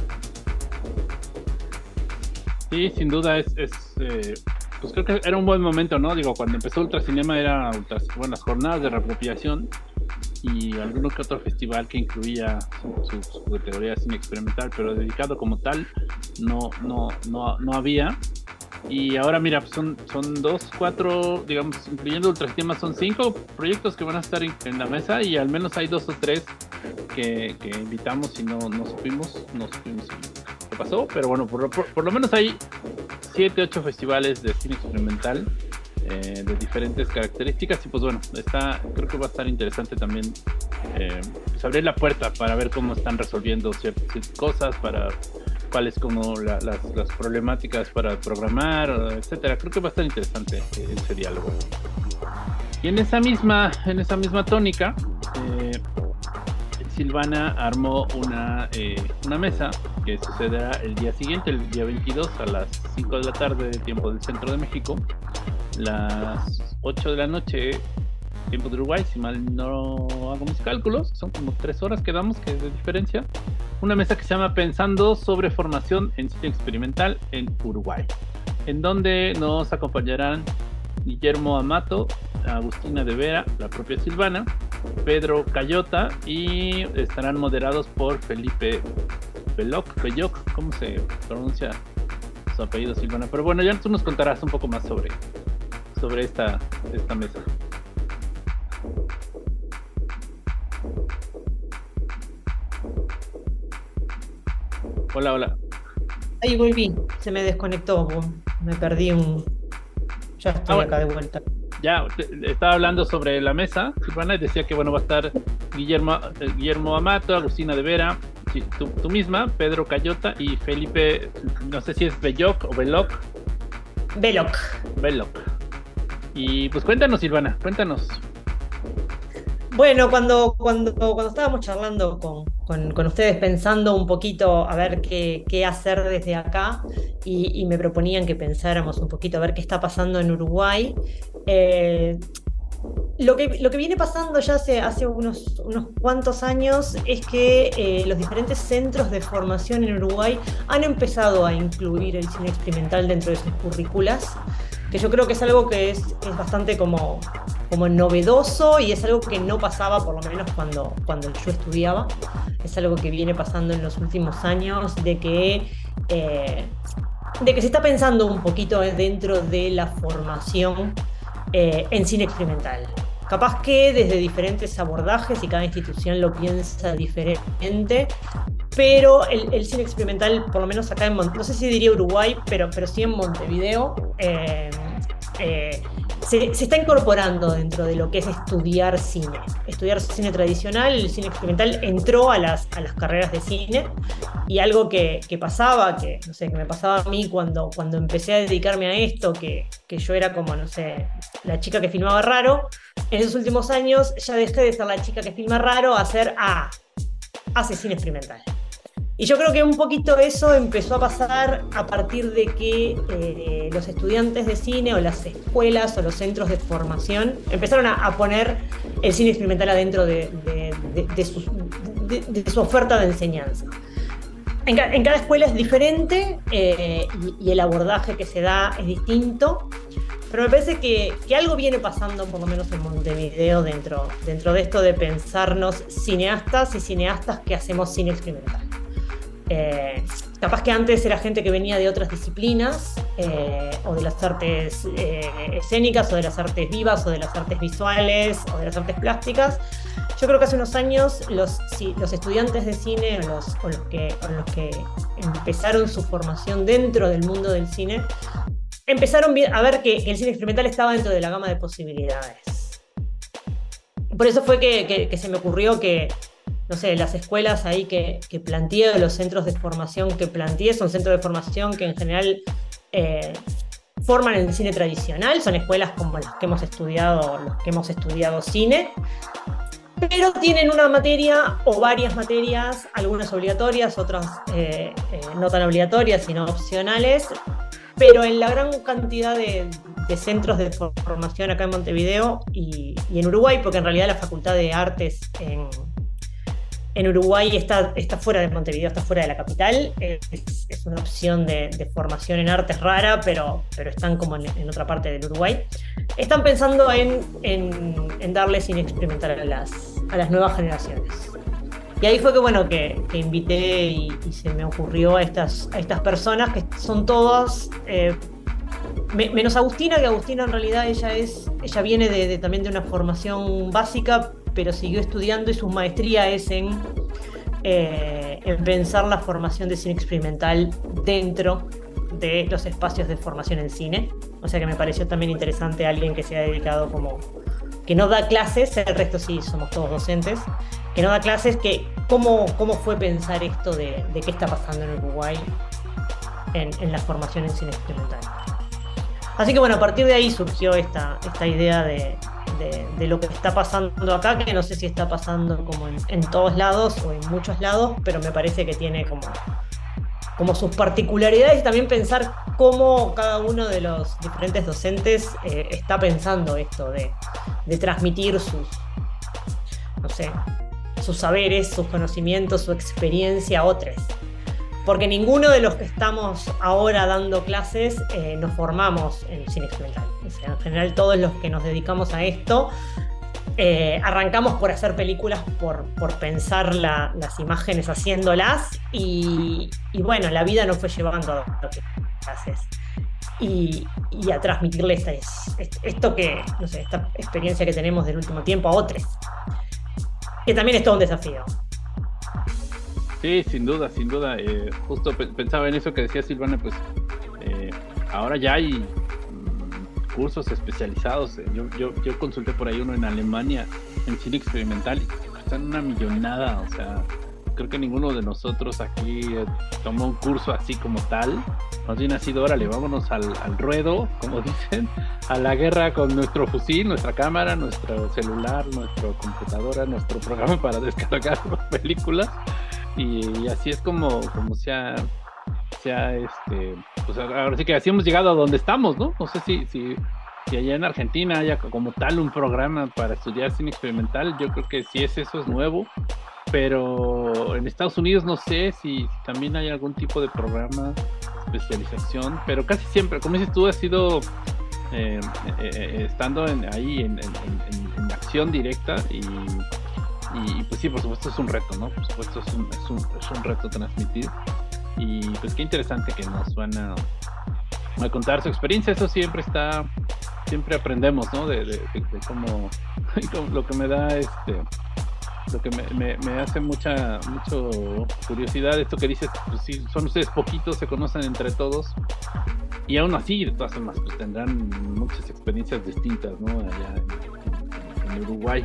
Sí, sin duda es, es eh, pues creo que era un buen momento, ¿no? Digo, cuando empezó Ultracinema era ultras, bueno, las jornadas de reapropiación y alguno que otro festival que incluía su, su, su categoría de cine experimental, pero dedicado como tal no, no, no, no había. Y ahora mira, pues son, son dos, cuatro, digamos, incluyendo Ultracinema, son cinco proyectos que van a estar en, en la mesa, y al menos hay dos o tres que, que invitamos y no, no supimos, no supimos qué pasó, pero bueno, por, por, por lo menos hay siete, ocho festivales de cine experimental eh, de diferentes características, y pues bueno, está, creo que va a estar interesante también eh, pues abrir la puerta para ver cómo están resolviendo ciertas, ciertas cosas, para cuáles como la, las, las problemáticas para programar, etcétera. Creo que va a estar interesante ese diálogo. Y en esa misma, en esa misma tónica, eh, Silvana armó una, eh, una mesa que sucederá el día siguiente, el día veintidós a las cinco de la tarde de tiempo del centro de México, las ocho de la noche tiempo de Uruguay, si mal no hago mis cálculos, son como tres horas que damos, que es de diferencia. Una mesa que se llama Pensando sobre formación en cine experimental en Uruguay, en donde nos acompañarán Guillermo Amato, Agustina de Vera, la propia Silvana, Pedro Cayota, y estarán moderados por Felipe Belloc, Belloc, ¿cómo se pronuncia su apellido, Silvana? Pero bueno, ya tú nos contarás un poco más sobre, sobre esta, esta mesa. Hola, hola. Ahí volví, se me desconectó, me perdí un... Ya estoy ah, bueno. acá de vuelta. Ya, estaba hablando sobre la mesa, Silvana, y decía que bueno, va a estar Guillermo, eh, Guillermo Amato, Agustina de Vera, sí, tú, tú misma, Pedro Cayota y Felipe, no sé si es Belloc o Belloc. Belloc. Belloc. Y pues cuéntanos, Silvana, cuéntanos. Bueno, cuando, cuando, cuando estábamos charlando con, con, con ustedes, pensando un poquito a ver qué, qué hacer desde acá, y, y me proponían que pensáramos un poquito a ver qué está pasando en Uruguay, eh, lo, que, lo que viene pasando ya hace, hace unos, unos cuantos años es que eh, los diferentes centros de formación en Uruguay han empezado a incluir el cine experimental dentro de sus currículas, que yo creo que es algo que es, es bastante como, como novedoso, y es algo que no pasaba, por lo menos cuando, cuando yo estudiaba. Es algo que viene pasando en los últimos años, de que, eh, de que se está pensando un poquito dentro de la formación eh, en cine experimental. Capaz que desde diferentes abordajes, y cada institución lo piensa diferente, pero el, el cine experimental, por lo menos acá en Montevideo, no sé si diría Uruguay, pero, pero sí en Montevideo, eh, eh, se, se está incorporando dentro de lo que es estudiar cine. Estudiar cine tradicional, el cine experimental entró a las, a las carreras de cine, y algo que, que pasaba, que, no sé, que me pasaba a mí cuando, cuando empecé a dedicarme a esto, que, que yo era como, no sé, la chica que filmaba raro. En esos últimos años ya dejé de ser la chica que filma raro a ser, ah, hace cine experimental. Y yo creo que un poquito eso empezó a pasar a partir de que eh, los estudiantes de cine, o las escuelas, o los centros de formación empezaron a, a poner el cine experimental adentro de, de, de, de, su, de, de su oferta de enseñanza. En, ca en cada escuela es diferente, eh, y, y el abordaje que se da es distinto. Pero me parece que, que algo viene pasando, por lo menos en Montevideo, dentro, dentro de esto de pensarnos cineastas y cineastas que hacemos cine experimental. Eh, capaz que antes era gente que venía de otras disciplinas, eh, o de las artes eh, escénicas, o de las artes vivas, o de las artes visuales, o de las artes plásticas. Yo creo que hace unos años los, sí, los estudiantes de cine, o los, o los que, o los que empezaron su formación dentro del mundo del cine, empezaron a ver que, que el cine experimental estaba dentro de la gama de posibilidades. Por eso fue que, que, que se me ocurrió que, no sé, las escuelas ahí que, que planteé, los centros de formación que planteé, son centros de formación que en general eh, forman en cine tradicional, son escuelas como las que hemos estudiado, los que hemos estudiado cine, pero tienen una materia o varias materias, algunas obligatorias, otras eh, eh, no tan obligatorias, sino opcionales. Pero en la gran cantidad de, de centros de formación acá en Montevideo y, y en Uruguay, porque en realidad la Facultad de Artes en, en Uruguay está, está fuera de Montevideo, está fuera de la capital, es, es una opción de, de formación en artes rara, pero, pero están como en, en otra parte del Uruguay. Están pensando en, en, en darle cine experimental a las, a las nuevas generaciones. Y ahí fue que, bueno, que, que invité y, y se me ocurrió a estas, a estas personas, que son todas, eh, me, menos Agustina, que Agustina en realidad ella, es, ella viene de, de, también de una formación básica, pero siguió estudiando, y su maestría es en, eh, en pensar la formación de cine experimental dentro de los espacios de formación en cine. O sea que me pareció también interesante alguien que se ha dedicado como... que no da clases, el resto sí somos todos docentes, que no da clases, que cómo, cómo fue pensar esto de, de qué está pasando en Uruguay en, en la formación en cine experimental. Así que bueno, a partir de ahí surgió esta, esta idea de, de, de lo que está pasando acá, que no sé si está pasando como en, en todos lados o en muchos lados, pero me parece que tiene como, como sus particularidades, y también pensar cómo cada uno de los diferentes docentes eh, está pensando esto de, de transmitir sus, no sé, sus saberes, sus conocimientos, su experiencia a otros. Porque ninguno de los que estamos ahora dando clases eh, nos formamos en cine experimental. O sea, en general todos los que nos dedicamos a esto eh, arrancamos por hacer películas, por, por pensar la, las imágenes haciéndolas, y, y bueno, la vida nos fue llevando a lo que haces. Y, y a transmitirle esta, esto que, no sé, esta experiencia que tenemos del último tiempo a otros. Que también es todo un desafío. Sí, sin duda, sin duda. Eh, justo pe- pensaba en eso que decía Silvana, pues eh, ahora ya hay mm, cursos especializados. Eh, yo, yo, yo consulté por ahí uno en Alemania en cine experimental y cuestan una millonada. O sea, creo que ninguno de nosotros aquí eh, tomó un curso así como tal. Más bien ha sido, órale, vámonos al, al ruedo, como dicen, a la guerra con nuestro fusil, nuestra cámara, nuestro celular, nuestra computadora, nuestro programa para descargar películas. Y, y así es como, como se ha, se ha este, pues ahora sí que así hemos llegado a donde estamos, ¿no? No sé si, si, si allá en Argentina haya como tal un programa para estudiar cine experimental. Yo creo que si es eso es nuevo, pero en Estados Unidos no sé si, si también hay algún tipo de programa, especialización, pero casi siempre, como dices tú, ha sido eh, eh, estando en, ahí en, en, en, en acción directa. y Y pues sí, por supuesto es un reto, ¿no? Por supuesto es un, es un, es un reto transmitir. Y pues qué interesante que nos van a, a contar su experiencia. Eso siempre está, siempre aprendemos, ¿no? De, de, de, de cómo, lo que me da, este, lo que me, me, me hace mucha, mucho curiosidad, esto que dices, pues sí, son ustedes poquitos, se conocen entre todos. Y aún así, de todas formas, pues tendrán muchas experiencias distintas, ¿no? Allá en, en Uruguay.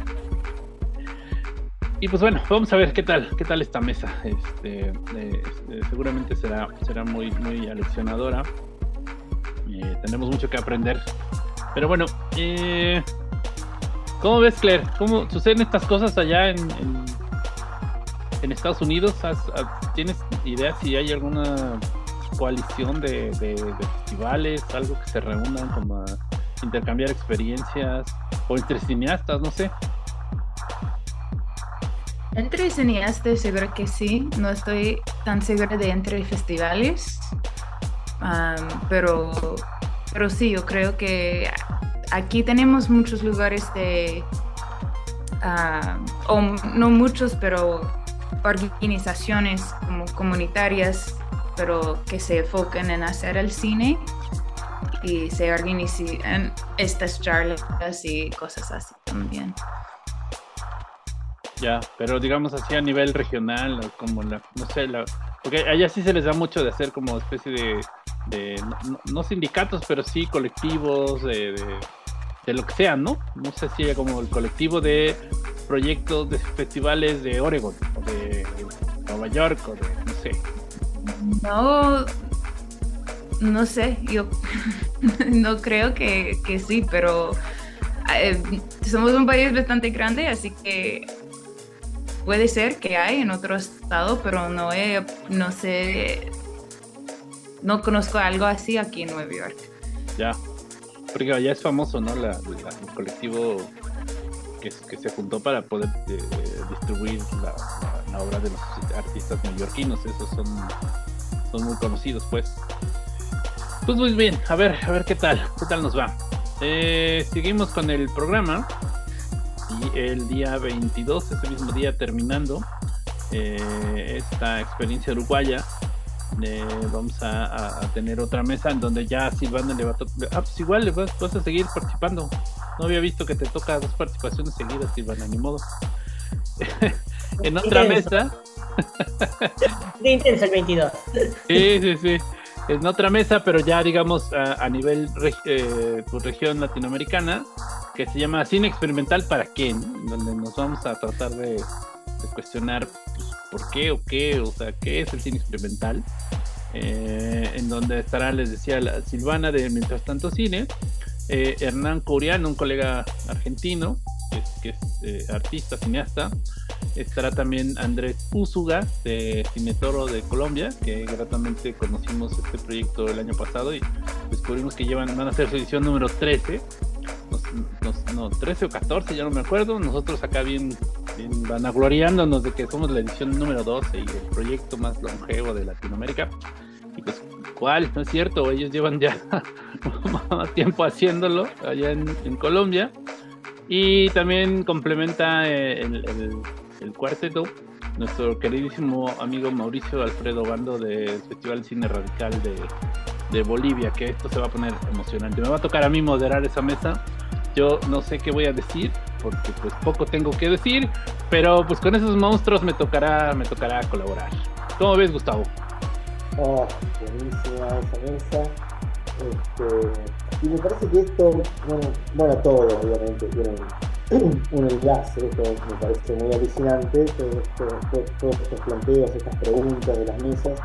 Y pues bueno, vamos a ver qué tal, qué tal esta mesa. Este, eh, este, seguramente será, será muy, muy aleccionadora. Eh, tenemos mucho que aprender. Pero bueno, eh, ¿cómo ves, Claire? ¿Cómo suceden estas cosas allá en, en, en Estados Unidos? ¿Has, has, ¿Tienes idea si hay alguna coalición de, de, de festivales, algo que se reúnan como a intercambiar experiencias, o entre cineastas, no sé? Entre cineastas seguro que sí, no estoy tan segura de entre festivales, um, pero, pero sí, yo creo que aquí tenemos muchos lugares de, uh, o no muchos, pero organizaciones como comunitarias, pero que se enfocan en hacer el cine y se organizan estas charlas y cosas así también. Ya, pero digamos así a nivel regional, como la, no sé, la, porque allá sí se les da mucho de hacer como especie de, de no, no sindicatos, pero sí colectivos de, de, de lo que sea, ¿no? No sé si hay como el colectivo de proyectos de festivales de Oregon, o de Nueva York, o de, no sé. No, no sé, yo no creo que, que sí, pero eh, somos un país bastante grande, así que puede ser que hay en otro estado, pero no he, no sé, no conozco algo así aquí en Nueva York. Ya, porque allá es famoso, ¿no? La, la, el colectivo que, que se juntó para poder eh, distribuir la, la, la obra de los artistas neoyorquinos. Esos son, son muy conocidos, pues. Pues muy bien, a ver, a ver qué tal, qué tal nos va. Eh, seguimos con el programa. Y el día veintidós, ese mismo día terminando eh, esta experiencia uruguaya, eh, vamos a, a, a tener otra mesa en donde ya Silvana le va a tocar. Ah, pues igual le vas, vas a seguir participando. No había visto que te toca dos participaciones seguidas, Silvana, ni modo. En otra intenso. Mesa. De intenso el veintidós. Sí, sí, sí. En otra mesa, pero ya digamos a, a nivel reg- eh, pues, región latinoamericana, que se llama Cine Experimental para qué, ¿no? Donde nos vamos a tratar de, de cuestionar pues, por qué o qué, o sea, qué es el cine experimental. Eh, en donde estará, les decía, la Silvana de Mientras Tanto Cine, eh, Hernán Courián, un colega argentino, que es, que es eh, artista, cineasta. Estará también Andrés Úsuga, de Cinetoro de Colombia, que gratamente conocimos este proyecto el año pasado y descubrimos que llevan, van a hacer su edición número trece. Nos, nos, no, trece o catorce, ya no me acuerdo. Nosotros acá bien, bien vanagloriándonos de que somos la edición número doce y el proyecto más longevo de Latinoamérica. Y pues, ¿cuál? No es cierto, ellos llevan ya más tiempo haciéndolo allá en, en Colombia. Y también complementa el, el, el cuarteto nuestro queridísimo amigo Mauricio Alfredo Bando del Festival de Cine Radical de, de Bolivia, que esto se va a poner emocionante. Me va a tocar a mí moderar esa mesa. Yo no sé qué voy a decir, porque pues poco tengo que decir, pero pues con esos monstruos me tocará, me tocará colaborar. ¿Cómo ves, Gustavo? Oh, buenísima esa mesa. Este, y me parece que esto, bueno, bueno todo obviamente tiene un enlace, esto me parece muy alucinante, todos todo, todo estos planteos, estas preguntas de las mesas.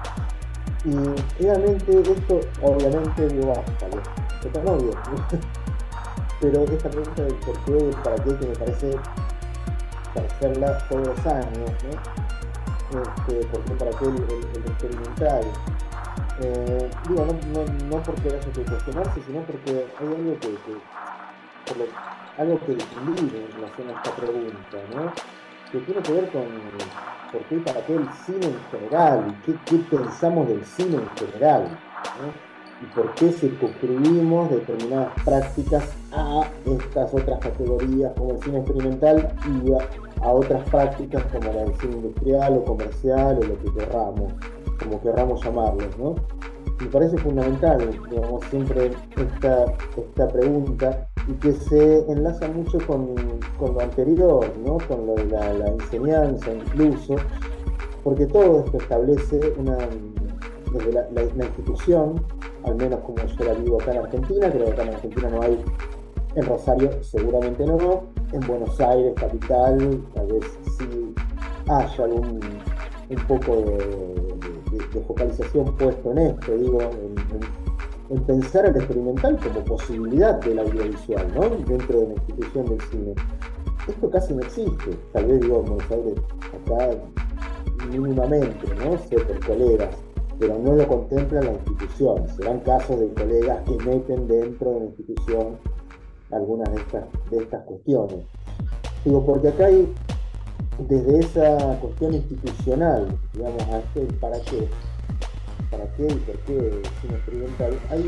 Y realmente esto, obviamente, digo, basta, esto no bien. Pero esta pregunta del por qué, del para qué, que me parece para hacerla todos los años, ¿no? Este, por qué, para qué el, el, el experimental. Eh, digo, no, no, no porque haya que cuestionarse, sino porque hay algo que, que por lo, algo que distinguir en relación a esta pregunta, ¿no? Que tiene que ver con por qué y para qué el cine en general, y qué, qué pensamos del cine en general, ¿no? Y por qué circunscribimos determinadas prácticas a estas otras categorías como el cine experimental y a, a otras prácticas como la del cine industrial o comercial o lo que querramos, como querramos llamarlos, ¿no? Me parece fundamental, digamos, siempre esta, esta pregunta y que se enlaza mucho con, con lo anterior, ¿no? Con lo de la, la enseñanza incluso, porque todo esto establece una, desde la, la, la institución, al menos como yo la vivo acá en Argentina, creo que acá en Argentina no hay, en Rosario seguramente no, en Buenos Aires, capital, tal vez sí haya algún un poco de, de, de focalización puesto en esto, digo, en, en, en pensar el experimental como posibilidad del audiovisual, ¿no? Dentro de la institución del cine. Esto casi no existe, tal vez digo, en Buenos Aires acá mínimamente, ¿no? Sé por colegas, pero no lo contempla la institución. Serán casos de colegas que meten dentro de la institución algunas de estas, de estas cuestiones. Digo, porque acá hay, desde esa cuestión institucional, digamos, hasta el para qué, para qué y por qué el cine experimental, hay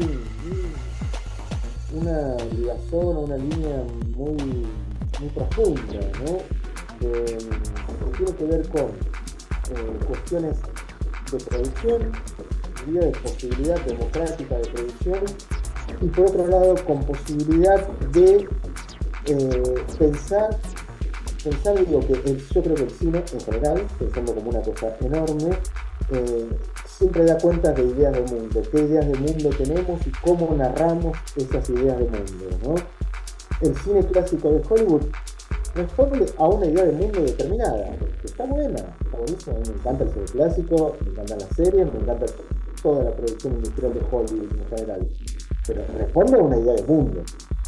un, una ligazón, una línea muy, muy profunda, ¿no? Que, que tiene que ver con eh, cuestiones de producción, de posibilidad democrática de producción, y por otro lado con posibilidad de eh, pensar, pensar digo que el, yo creo que el cine en general, pensando como una cosa enorme, eh, siempre da cuenta de ideas de mundo, qué ideas de mundo tenemos y cómo narramos esas ideas de mundo, ¿no? El cine clásico de Hollywood responde a una idea de mundo determinada, que está buena, está buenísima. A mí me encanta el cine clásico, me encantan las series, me encanta toda la producción industrial de Hollywood en general, pero responde a una idea de mundo.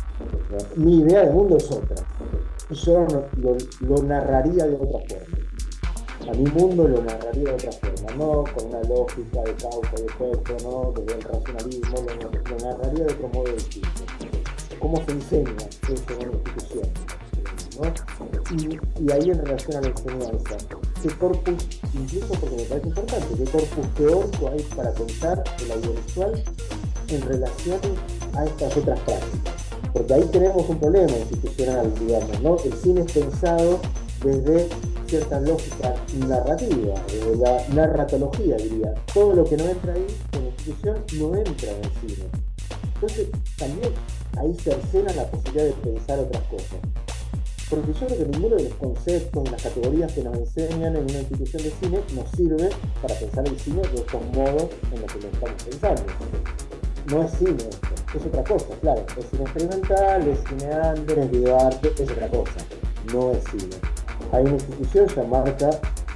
Mi idea de mundo es otra, y yo lo, lo, lo narraría de otra forma. A mi mundo lo narraría de otra forma, no con una lógica de causa y efecto, no desde el racionalismo, lo, lo narraría de otro modo distinto. ¿Cómo se enseña eso en una institución? ¿No? Y, y ahí en relación a la enseñanza, qué corpus, incluso porque me parece importante, qué corpus teórico hay para pensar el audiovisual en relación a estas otras prácticas, porque ahí tenemos un problema institucional, digamos, ¿no? El cine es pensado desde cierta lógica narrativa, desde la narratología, diría. Todo lo que no entra ahí en la institución no entra en el cine. Entonces también ahí cercena la posibilidad de pensar otras cosas. Porque yo creo que ninguno de los conceptos, las categorías que nos enseñan en una institución de cine nos sirve para pensar el cine de estos modos en los que lo estamos pensando. No es cine esto, es otra cosa, claro. Es cine experimental, es cine under, es videoarte, es otra cosa. No es cine. Hay una institución que marca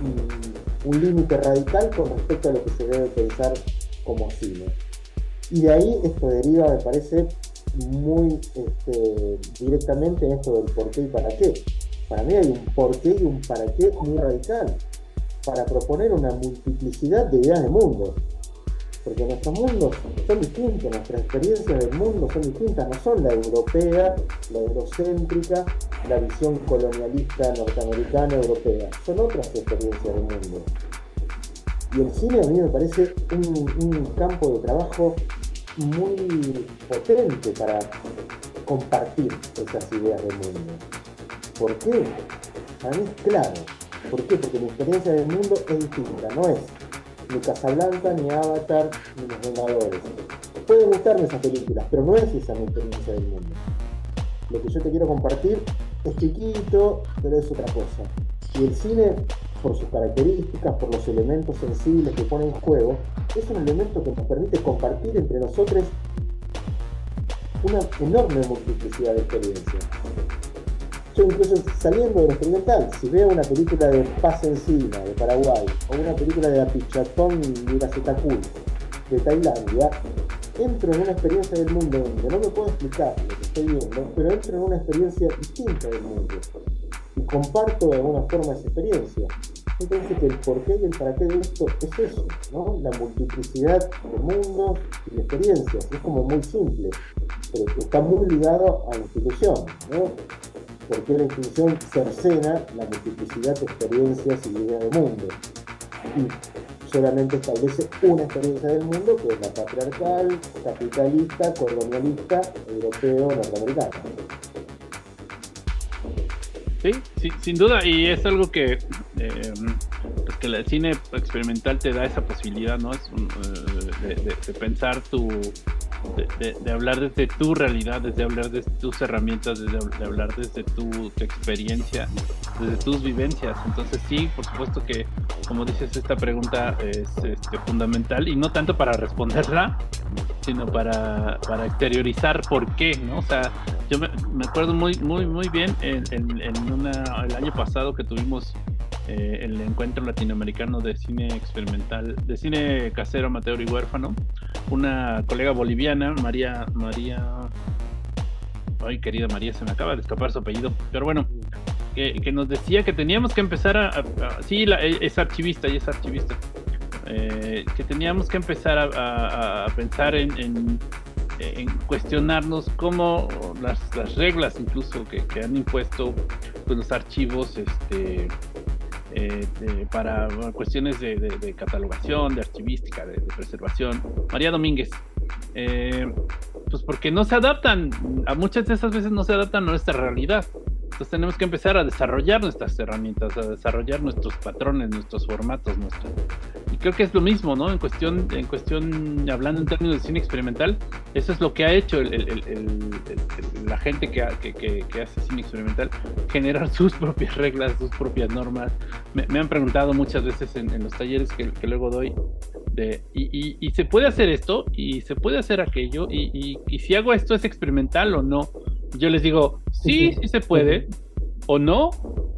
un, un límite radical con respecto a lo que se debe pensar como cine. Y de ahí esto deriva, me parece, muy este, directamente en esto del por qué y para qué. Para mí hay un por qué y un para qué muy radical, para proponer una multiplicidad de ideas de mundo. Porque nuestros mundos son distintos, nuestras experiencias del mundo son distintas, no son la europea, la eurocéntrica, la visión colonialista norteamericana, europea, son otras experiencias del mundo. Y el cine a mí me parece un, un campo de trabajo muy potente para compartir esas ideas del mundo. ¿Por qué? Para mí es claro. ¿Por qué? Porque mi experiencia del mundo es distinta, no es ni Casablanca, ni Avatar, ni Los Vengadores. Pueden gustarme esas películas, pero no es esa mi experiencia del mundo. Lo que yo te quiero compartir es chiquito, pero es otra cosa. Y el cine, por sus características, por los elementos sensibles que pone en juego, es un elemento que nos permite compartir entre nosotros una enorme multiplicidad de experiencias. Yo incluso saliendo de lo experimental, si veo una película de Paz Encina, de Paraguay, o una película de Apichatpong Nyirasethakul, de Tailandia, entro en una experiencia del mundo donde no me puedo explicar lo que estoy viendo, pero entro en una experiencia distinta del mundo y comparto de alguna forma esa experiencia. Entonces el porqué y el para qué de esto es eso, ¿no? La multiplicidad de mundos y de experiencias. Es como muy simple, pero está muy ligado a la institución, ¿no? Porque la institución cercena la multiplicidad de experiencias y ideas de mundo. Y solamente establece una experiencia del mundo, que es la patriarcal, capitalista, colonialista, europeo, norteamericana. Sí, sí, sin duda, y es algo que, eh, pues que el cine experimental te da esa posibilidad, ¿no? Es un, uh, de, de, de pensar tu, de, de, de hablar desde tu realidad, desde hablar desde tus herramientas, desde de hablar desde tu, tu experiencia, desde tus vivencias. Entonces sí, por supuesto que, como dices, esta pregunta es este, fundamental, y no tanto para responderla, sino para, para exteriorizar por qué, ¿no? O sea, yo me, me acuerdo muy muy muy bien en, en, en una, el año pasado que tuvimos eh, el encuentro latinoamericano de cine experimental, de cine casero, amateur y huérfano. Una colega boliviana, María, María, ay querida María, se me acaba de escapar su apellido, pero bueno, que, que nos decía que teníamos que empezar a, a, a sí, la, es archivista y es archivista, eh, que teníamos que empezar a, a, a pensar en, en en cuestionarnos cómo las, las reglas incluso que, que han impuesto pues, los archivos este, eh, de, para cuestiones de, de, de catalogación, de archivística, de, de preservación. María Domínguez, eh, pues porque no se adaptan, a muchas de esas veces no se adaptan a nuestra realidad. Entonces tenemos que empezar a desarrollar nuestras herramientas, a desarrollar nuestros patrones, nuestros formatos, nuestros... Y creo que es lo mismo, ¿no? En cuestión, en cuestión, hablando en términos de cine experimental, eso es lo que ha hecho el, el, el, el, el, la gente que, que, que, que hace cine experimental, generar sus propias reglas, sus propias normas. Me, me han preguntado muchas veces en, en los talleres que, que luego doy, de, y, y, y se puede hacer esto, y se puede hacer aquello, y, y, y si hago esto, ¿es experimental o no? Yo les digo, sí, sí se puede, o no,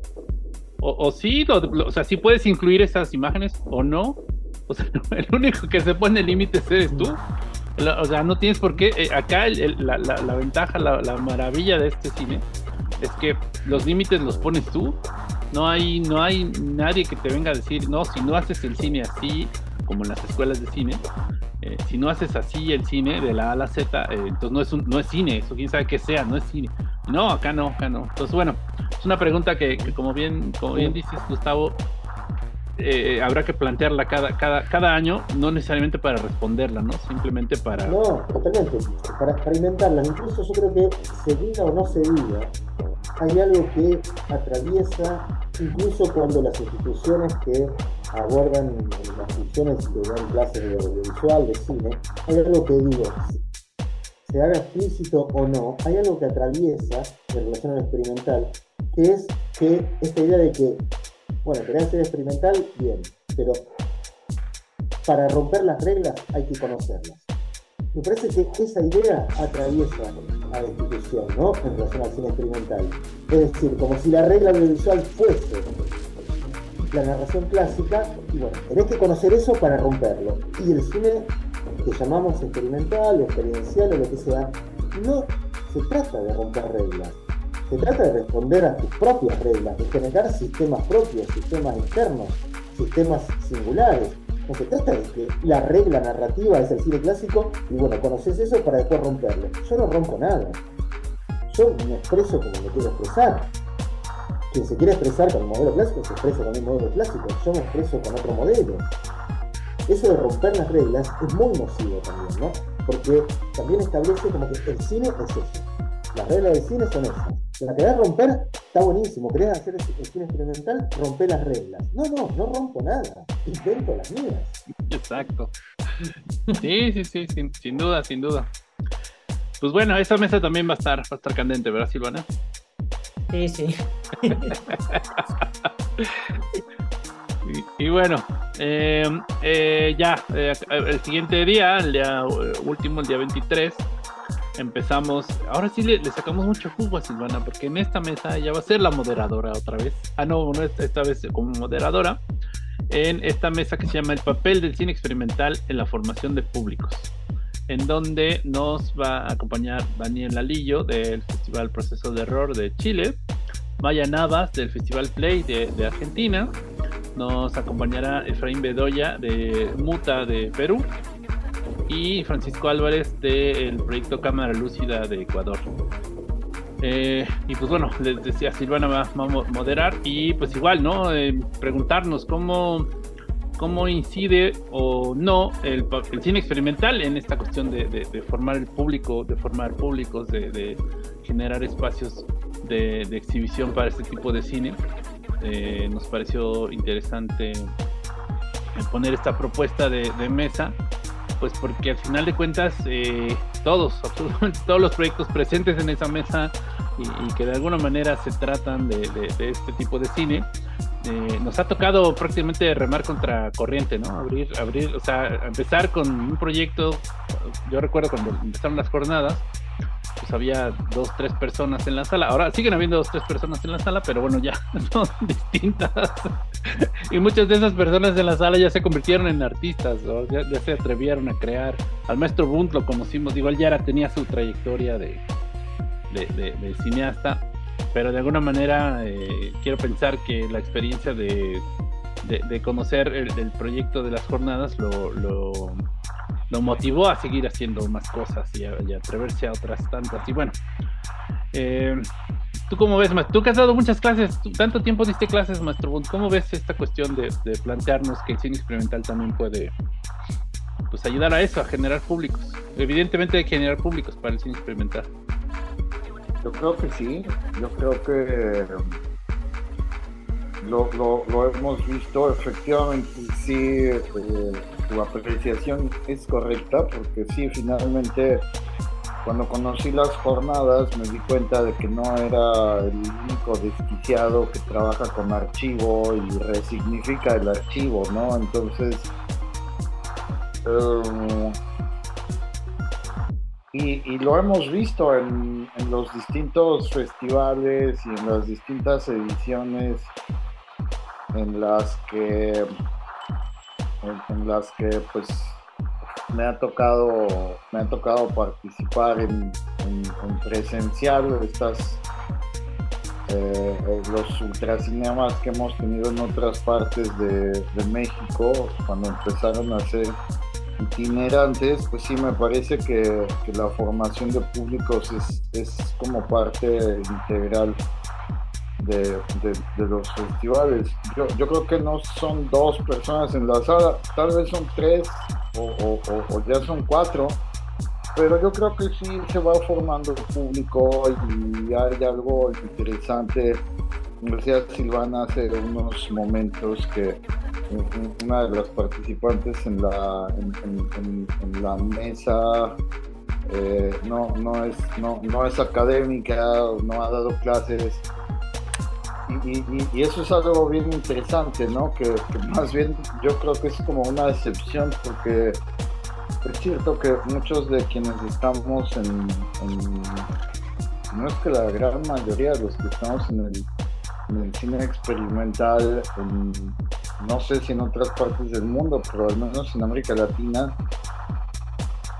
o, o sí, lo, lo, o sea, sí puedes incluir esas imágenes, o no. O sea, el único que se pone límites eres tú. O sea, no tienes por qué. Eh, acá el, el, la, la, la ventaja, la, la maravilla de este cine es que los límites los pones tú. No hay, no hay nadie que te venga a decir, no, si no haces el cine así, como en las escuelas de cine, eh, si no haces así el cine de la A a la Z, eh, entonces no es, un, no es cine, eso quién sabe qué sea, no es cine. No, acá no, acá no. Entonces, bueno, es una pregunta que, que como bien, como bien dices, Gustavo, eh, habrá que plantearla cada, cada, cada año, no necesariamente para responderla, ¿no? Simplemente para... No, totalmente, para, para inventarla. Incluso yo creo que se diga o no se diga, hay algo que atraviesa, incluso cuando las instituciones que abordan las funciones que dan clases de audiovisual, de cine, hay algo que digo, se haga explícito o no, hay algo que atraviesa en relación al experimental, que es que esta idea de que, bueno, querés ser experimental, bien, pero para romper las reglas hay que conocerlas. Me parece que esa idea atraviesa a la institución, ¿no? En relación al cine experimental. Es decir, como si la regla audiovisual fuese la narración clásica, y bueno, tenés que conocer eso para romperlo. Y el cine que llamamos experimental o experiencial o lo que sea, no se trata de romper reglas, se trata de responder a tus propias reglas, de generar sistemas propios, sistemas externos, sistemas singulares. No se trata de que la regla narrativa es el cine clásico y bueno, conoces eso para después romperlo. Yo no rompo nada. Yo me expreso como me quiero expresar. Quien se quiere expresar con el modelo clásico se expresa con el modelo clásico. Yo me expreso con otro modelo. Eso de romper las reglas es muy nocivo también, ¿no? Porque también establece como que el cine es eso. Las reglas del cine son esas. La querés romper, está buenísimo. ¿Querés hacer el cine experimental? Rompe las reglas. No, no, no rompo nada. Invento las mías. Exacto. Sí, sí, sí, sin, sin duda, sin duda. Pues bueno, esa mesa también va a estar, va a estar candente, ¿verdad, Silvana? Sí, sí. y, y bueno, eh, eh, ya, eh, el siguiente día, el día último, el día veintitrés, empezamos. Ahora sí le, le sacamos mucho jugo a Silvana, porque en esta mesa ella va a ser la moderadora otra vez. Ah, no, no esta, esta vez como moderadora. En esta mesa que se llama El papel del cine experimental en la formación de públicos, en donde nos va a acompañar Daniel Alillo del Festival Proceso de Error de Chile, Maya Navas del Festival Play de, de Argentina, nos acompañará Efraín Bedoya de Muta de Perú y Francisco Álvarez del proyecto Cámara Lúcida de Ecuador. Eh, y pues bueno, les decía, Silvana va, va a moderar y pues igual, ¿no? Eh, preguntarnos cómo, cómo incide o no el, el cine experimental en esta cuestión de, de, de formar el público, de formar públicos, de, de generar espacios de, de exhibición para este tipo de cine. Eh, nos pareció interesante poner esta propuesta de, de mesa, pues porque al final de cuentas eh, todos, absolutamente todos los proyectos presentes en esa mesa y, y que de alguna manera se tratan de, de, de este tipo de cine, eh, nos ha tocado prácticamente remar contra corriente, ¿no? Abrir, abrir, o sea, empezar con un proyecto. Yo recuerdo cuando empezaron las jornadas, pues había dos, tres personas en la sala. Ahora siguen habiendo dos, tres personas en la sala, pero bueno, ya son distintas. Y muchas de esas personas en la sala ya se convirtieron en artistas, ¿no? ya, ya se atrevieron a crear. Al maestro Bunt lo conocimos, igual ya era, tenía su trayectoria de, de, de, de cineasta, pero de alguna manera eh, quiero pensar que la experiencia de, de, de conocer el, el proyecto de las jornadas lo... lo lo motivó a seguir haciendo más cosas y a, y a atreverse a otras tantas. Y bueno, eh, ¿tú cómo ves, maestro? Tú que has dado muchas clases, tú, tanto tiempo diste clases, maestro Bunt, ¿cómo ves esta cuestión de, de plantearnos que el cine experimental también puede, pues, ayudar a eso, a generar públicos? Evidentemente hay que generar públicos para el cine experimental. Yo creo que sí, yo creo que lo, lo, lo hemos visto, efectivamente sí. eh, Tu apreciación es correcta, porque sí, finalmente cuando conocí las jornadas me di cuenta de que no era el único desquiciado que trabaja con archivo y resignifica el archivo, ¿no? Entonces um, y, y lo hemos visto en, en los distintos festivales y en las distintas ediciones en las que En, en las que pues me ha tocado me ha tocado participar en, en, en presencial estas eh, los ultracinemas que hemos tenido en otras partes de, de México cuando empezaron a ser itinerantes. Pues sí, me parece que, que la formación de públicos es, es como parte integral De, de, de los festivales. Yo, yo creo que no son dos personas en la sala, tal vez son tres o, o, o, o ya son cuatro, pero yo creo que sí se va formando el público y hay algo interesante. Decía Silvana hace unos momentos que una de las participantes en la, en, en, en, en la mesa eh, no, no, es, no, no es académica, no ha dado clases. Y, y, y eso es algo bien interesante, ¿no? Que, que más bien yo creo que es como una excepción, porque es cierto que muchos de quienes estamos en, en no es que la gran mayoría de los que estamos en el, en el cine experimental, en, no sé si en otras partes del mundo, pero al menos en América Latina,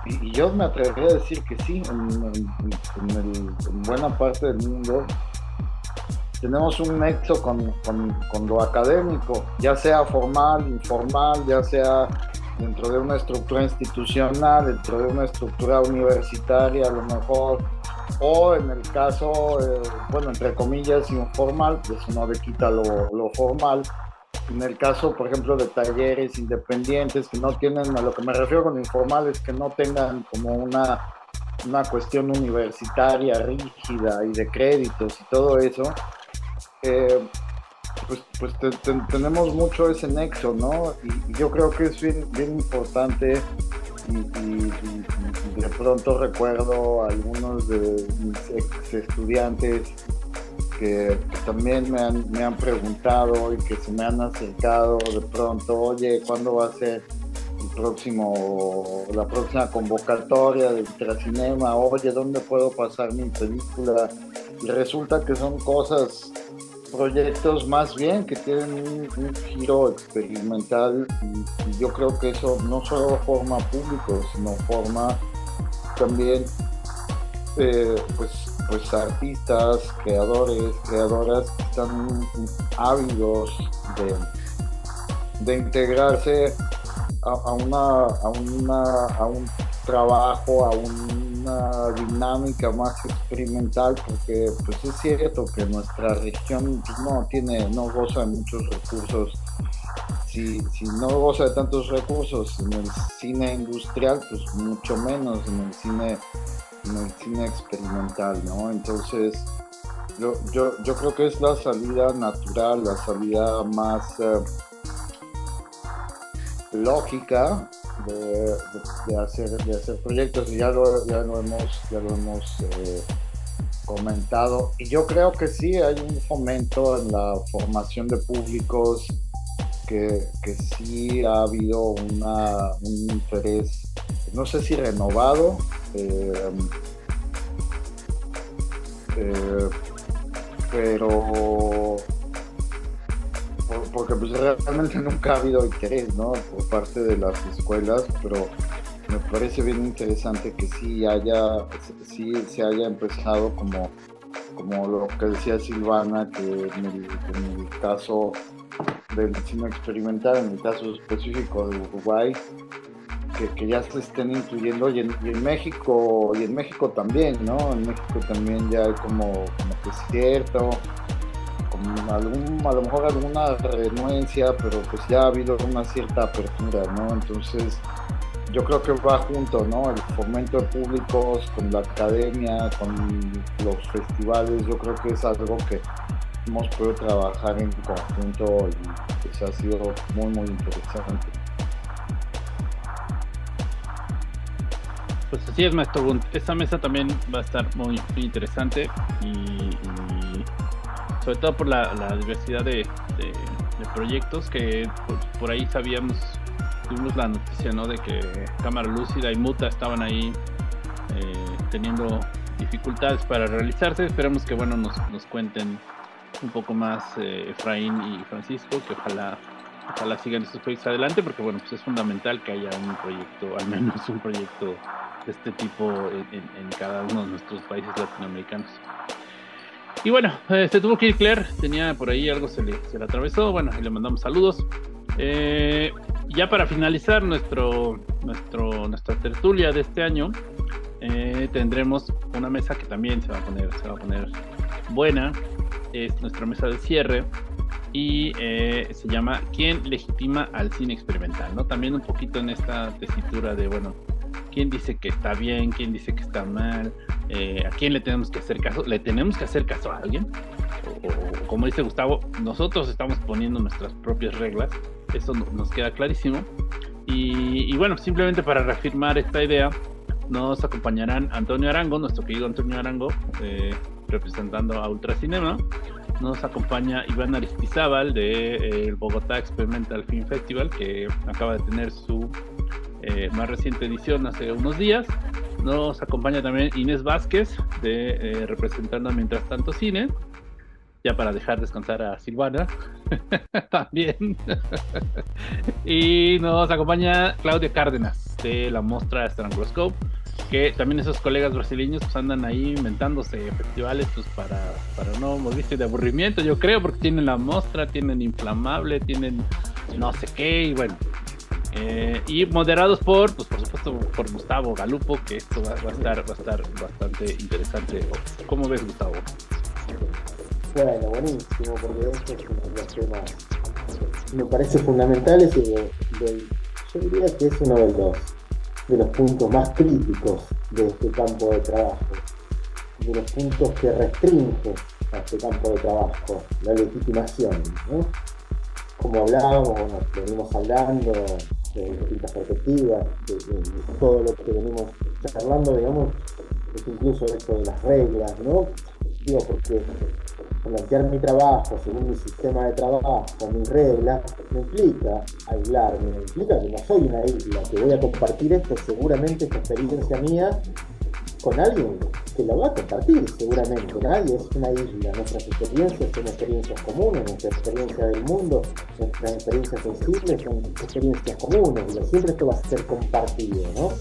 y, y yo me atrevería a decir que sí, en, en, en, el, en buena parte del mundo tenemos un nexo con, con, con lo académico, ya sea formal, informal, ya sea dentro de una estructura institucional, dentro de una estructura universitaria a lo mejor, o en el caso, eh, bueno, entre comillas, informal, pues no le quita lo, lo formal. En el caso, por ejemplo, de talleres independientes que no tienen, a lo que me refiero con informal es que no tengan como una, una cuestión universitaria rígida y de créditos y todo eso, eh, pues, pues te, te, tenemos mucho ese nexo, ¿no? Y, y yo creo que es bien, bien importante y, y, y de pronto recuerdo a algunos de mis ex estudiantes que, que también me han, me han preguntado y que se me han acercado de pronto, oye, ¿cuándo va a ser el próximo, la próxima convocatoria de Ultracinema? Oye, ¿dónde puedo pasar mi película? Y resulta que son cosas, proyectos más bien que tienen un, un giro experimental y, y yo creo que eso no solo forma público, sino forma también eh, pues, pues artistas, creadores, creadoras que están ávidos de, de integrarse a, a, una, a, una, a un trabajo, a una dinámica más experimental, porque pues es cierto que nuestra región no tiene, no goza de muchos recursos. Si, si no goza de tantos recursos en el cine industrial, pues mucho menos en el cine, en el cine experimental, ¿no? Entonces yo, yo, yo creo que es la salida natural, la salida más eh, lógica De, de, de, hacer, de hacer proyectos, y ya lo, ya lo hemos, ya lo hemos eh, comentado, y yo creo que sí hay un fomento en la formación de públicos, que, que sí ha habido una, un interés, no sé si renovado, eh, eh, pero porque pues realmente nunca ha habido interés, ¿no?, por parte de las escuelas, pero me parece bien interesante que sí haya, sí se haya empezado como, como lo que decía Silvana, que en el, en el caso del cine experimental, en el caso específico de Uruguay, que, que ya se estén incluyendo, y en, y en México, y en México también, ¿no? En México también ya hay como, como que cierto, Algún, a lo mejor alguna renuencia, pero pues ya ha habido una cierta apertura, ¿no? Entonces yo creo que va junto, ¿no? El fomento de públicos con la academia, con los festivales. Yo creo que es algo que hemos podido trabajar en conjunto y pues ha sido muy muy interesante. Pues así es, maestro Bunt. Esta mesa también va a estar muy, muy interesante y, y sobre todo por la, la diversidad de, de, de proyectos que por, por ahí sabíamos, tuvimos la noticia, ¿no?, de que Cámara Lúcida y Muta estaban ahí eh, teniendo dificultades para realizarse. Esperemos que, bueno, nos, nos cuenten un poco más eh, Efraín y Francisco, que ojalá ojalá sigan estos proyectos adelante, porque, bueno, pues es fundamental que haya un proyecto, al menos un proyecto de este tipo en, en, en cada uno de nuestros países latinoamericanos. Y bueno, eh, se tuvo que ir Claire, tenía por ahí algo, se le, se le atravesó, bueno, y le mandamos saludos. Eh, ya para finalizar nuestro, nuestro, nuestra tertulia de este año, eh, tendremos una mesa que también se va a poner, se va a poner buena, es nuestra mesa de cierre, y eh, se llama ¿Quién legitima al cine experimental?, ¿no? También un poquito en esta tesitura de, bueno, ¿quién dice que está bien? ¿Quién dice que está mal? Eh, ¿A quién le tenemos que hacer caso? ¿Le tenemos que hacer caso a alguien? O, o como dice Gustavo, nosotros estamos poniendo nuestras propias reglas. Eso no, nos queda clarísimo. Y, y bueno, simplemente para reafirmar esta idea, nos acompañarán Antonio Arango, nuestro querido Antonio Arango, eh, representando a Ultracinema. Nos acompaña Iván Aristizábal de eh, el Bogotá Experimental Film Festival, que acaba de tener su eh, más reciente edición hace unos días. Nos acompaña también Inés Vázquez, de eh, representando a Mientras Tanto Cine, ya para dejar descansar a Silvana también. Y nos acompaña Claudia Cárdenas, de la muestra Strangloscope, que también esos colegas brasileños pues andan ahí inventándose festivales pues para, para no morirse de aburrimiento, yo creo, porque tienen la muestra, tienen Inflamable, tienen no sé qué, y bueno, eh, y moderados por, pues por supuesto, por Gustavo Galupo, que esto va, va a estar, va a estar bastante interesante. ¿Cómo ves, Gustavo? Bueno, buenísimo, porque esto es uno de los temas me parece fundamentales y de, de, yo diría que es uno de los de los puntos más críticos de este campo de trabajo, de los puntos que restringe a este campo de trabajo, la legitimación, ¿no? Como hablábamos, bueno, venimos hablando de distintas perspectivas, de, de, de todo lo que venimos charlando, digamos, es incluso esto de las reglas, ¿no? Digo, porque plantear mi trabajo según mi sistema de trabajo, mis reglas, me implica aislarme, me implica que no soy una isla, que voy a compartir esto, seguramente esta experiencia mía, con alguien que la va a compartir, seguramente. Nadie es una isla, nuestras experiencias son experiencias comunes, nuestra experiencia del mundo, nuestras experiencias sensibles son experiencias comunes, y siempre esto va a ser compartido, ¿no?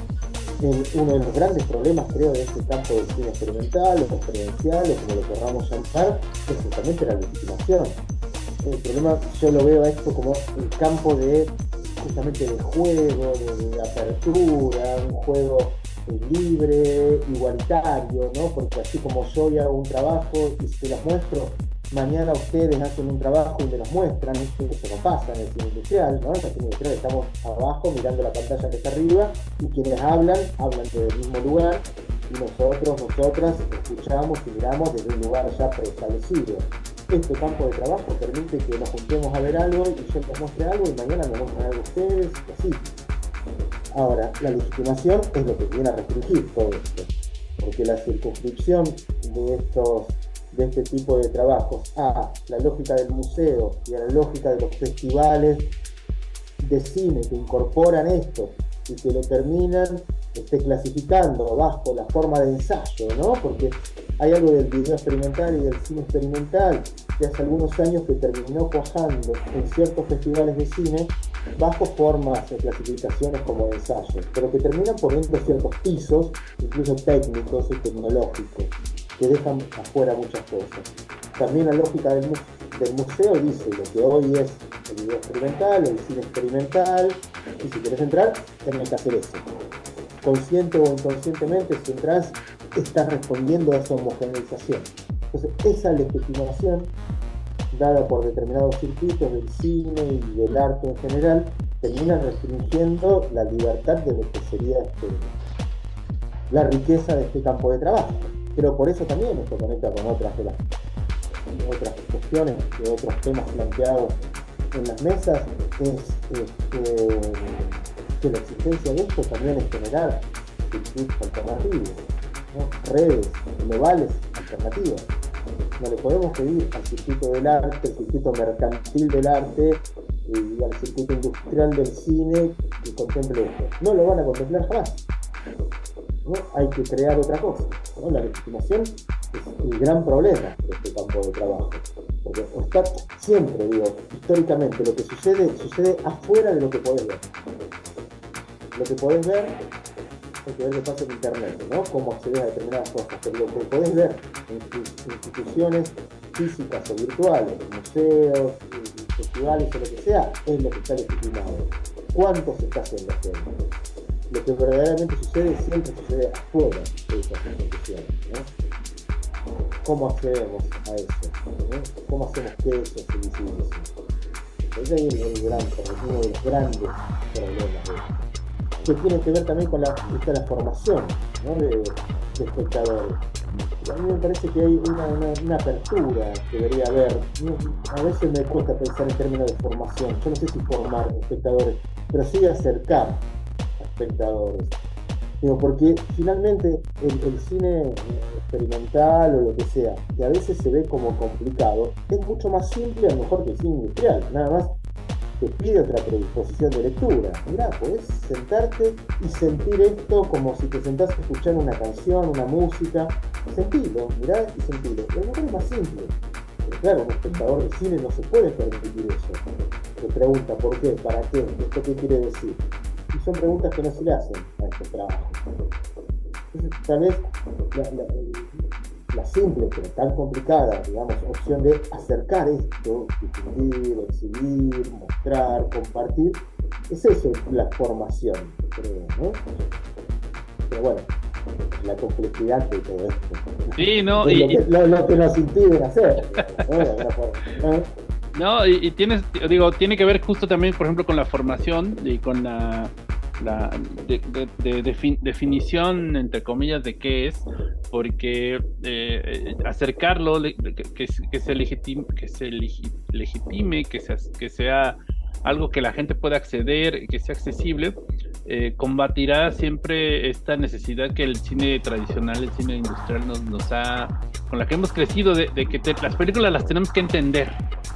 Uno de los grandes problemas, creo, de este campo del cine experimental, o experiencial, o como lo querramos llamar, es justamente la legitimación. El problema, yo lo veo a esto como el campo de, justamente de juego, de, de apertura, un juego libre, igualitario, ¿no? Porque así como yo hago un trabajo y se los muestro, mañana ustedes hacen un trabajo y me los muestran, eso no pasa en el cine industrial, ¿no? En el cine industrial estamos abajo mirando la pantalla que está arriba y quienes hablan, hablan desde el mismo lugar y nosotros, nosotras escuchamos y miramos desde un lugar ya preestablecido. Este campo de trabajo permite que nos juntemos a ver algo y yo les muestre algo y mañana me muestran algo ustedes y así. Ahora, la legitimación es lo que viene a restringir todo esto, porque la circunscripción de estos de este tipo de trabajos a la lógica del museo y a la lógica de los festivales de cine que incorporan esto y que lo terminan este, clasificando bajo la forma de ensayo, ¿no? Porque hay algo del video experimental y del cine experimental que hace algunos años que terminó cuajando en ciertos festivales de cine bajo formas de clasificaciones como de ensayo, pero que terminan poniendo ciertos pisos, incluso técnicos y tecnológicos, que dejan afuera muchas cosas. También la lógica del, mu del museo dice lo que hoy es el video experimental, el cine experimental, y si quieres entrar, tenés que hacer eso. Consciente o inconscientemente, si entras, estás respondiendo a esa homogeneización. Entonces, esa legitimación, dada por determinados circuitos del cine y del arte en general, termina restringiendo la libertad de lo que sería este, la riqueza de este campo de trabajo. Pero por eso también esto conecta con otras de las otras cuestiones, de otros temas planteados en las mesas, es este, que la existencia de esto también es generar circuitos alternativos, ¿no? Redes globales alternativas. No le podemos pedir al circuito del arte, al circuito mercantil del arte y al circuito industrial del cine que contemple esto. No lo van a contemplar jamás, ¿no? Hay que crear otra cosa, ¿no? La legitimación es el gran problema de este campo de trabajo, porque está siempre, digo, históricamente lo que sucede, sucede afuera de lo que podés ver. Lo que podés ver, hay que ver qué pasa en internet, ¿no? Cómo accedes a determinadas cosas, pero lo que podés ver en instituciones físicas o virtuales, museos, festivales o lo que sea, es lo que está legitimado. ¿Cuánto se está haciendo siempre? Lo que verdaderamente sucede siempre sucede afuera de esas instituciones, ¿no? ¿Cómo accedemos a eso? ¿no? ¿Cómo hacemos que eso se visibilice? Ese es el gran, uno de los grandes problemas de esto, que tiene que ver también con la, esta, la formación, ¿no? de, de espectadores. A mí me parece que hay una, una, una apertura que debería haber. A veces me cuesta pensar en términos de formación. Yo no sé si formar espectadores, pero sí acercar a espectadores. Digo, porque finalmente el, el cine experimental o lo que sea, que a veces se ve como complicado, es mucho más simple a lo mejor que el cine industrial. Nada más te pide otra predisposición de lectura. Mirá, podés sentarte y sentir esto como si te sentás a escuchar una canción, una música. Sentilo, mirá y sentilo. A lo mejor es más simple. Pero claro, un espectador de cine no se puede permitir eso. Te pregunta, ¿por qué? ¿Para qué? ¿Esto qué quiere decir? y son preguntas que no se le hacen a estos trabajos. Entonces, tal vez la, la, la simple, pero tan complicada, digamos, opción de acercar esto, difundir, exhibir, mostrar, compartir, es eso la formación, creo, ¿no? Pero bueno, la complejidad de todo esto. Sí, no, de y, lo, que, lo, lo que nos impiden hacer, ¿no? De alguna forma, ¿no? No, y, y tienes, digo, tiene que ver justo también, por ejemplo, con la formación y con la, la de, de, de, de fin, definición, entre comillas, de qué es, porque eh, acercarlo, que, que, que se legitime, que se legitime, que sea, que sea algo que la gente pueda acceder, que sea accesible, eh, combatirá siempre esta necesidad que el cine tradicional, el cine industrial nos, nos ha, con la que hemos crecido, de, de que te, las películas las tenemos que entender.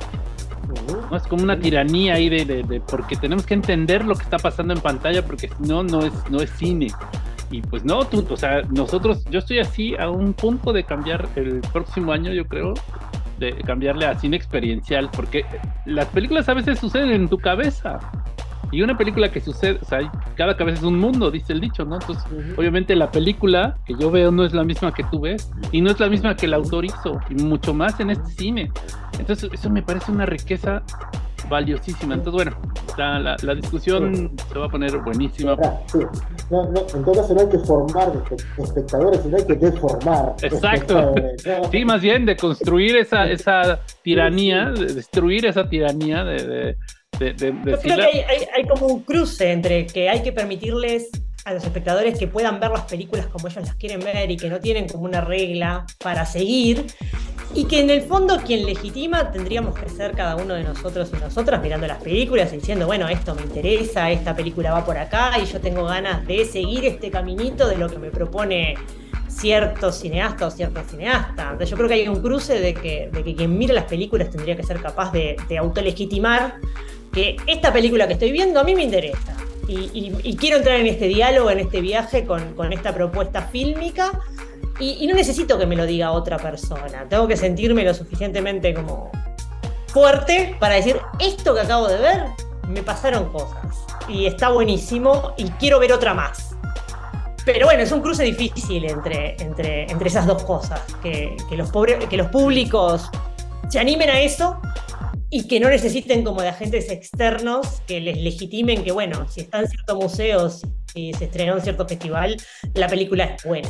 ¿No? Es como una tiranía ahí de, de, de porque tenemos que entender lo que está pasando en pantalla, porque si no, no es, no es cine. Y pues no, tú, o sea, nosotros, yo estoy así a un punto de cambiar el próximo año, yo creo, de cambiarle a cine experiencial, porque las películas a veces suceden en tu cabeza. Y una película que sucede, o sea, cada cabeza es un mundo, dice el dicho, ¿no? Entonces, uh-huh. obviamente la película que yo veo no es la misma que tú ves, y no es la misma que el autor hizo, y mucho más en este cine. Entonces, eso me parece una riqueza valiosísima. Entonces, bueno, la, la, la discusión sí. se va a poner buenísima. Sí. No, no, en todo caso no hay que formar espectadores, sino hay que deformar. Exacto. Sí, más bien de construir esa, esa tiranía, de destruir esa tiranía de... de De, de, de Yo creo que hay, hay, hay como un cruce entre que hay que permitirles a los espectadores que puedan ver las películas como ellos las quieren ver y que no tienen como una regla para seguir, y que en el fondo quien legitima tendríamos que ser cada uno de nosotros y nosotras mirando las películas y diciendo, bueno, esto me interesa, esta película va por acá y yo tengo ganas de seguir este caminito de lo que me propone cierto cineasta o cierta cineasta. Entonces yo creo que hay un cruce de que, de que quien mira las películas tendría que ser capaz de, de autolegitimar que esta película que estoy viendo a mí me interesa y, y, y quiero entrar en este diálogo, en este viaje con, con esta propuesta fílmica y, y no necesito que me lo diga otra persona, tengo que sentirme lo suficientemente como fuerte para decir, esto que acabo de ver me pasaron cosas y está buenísimo y quiero ver otra más. Pero bueno, es un cruce difícil entre, entre, entre esas dos cosas, que, que, los pobres, que los públicos se animen a eso y que no necesiten como de agentes externos que les legitimen que, bueno, si está en ciertos museos y se estrenó en cierto festival, la película es buena.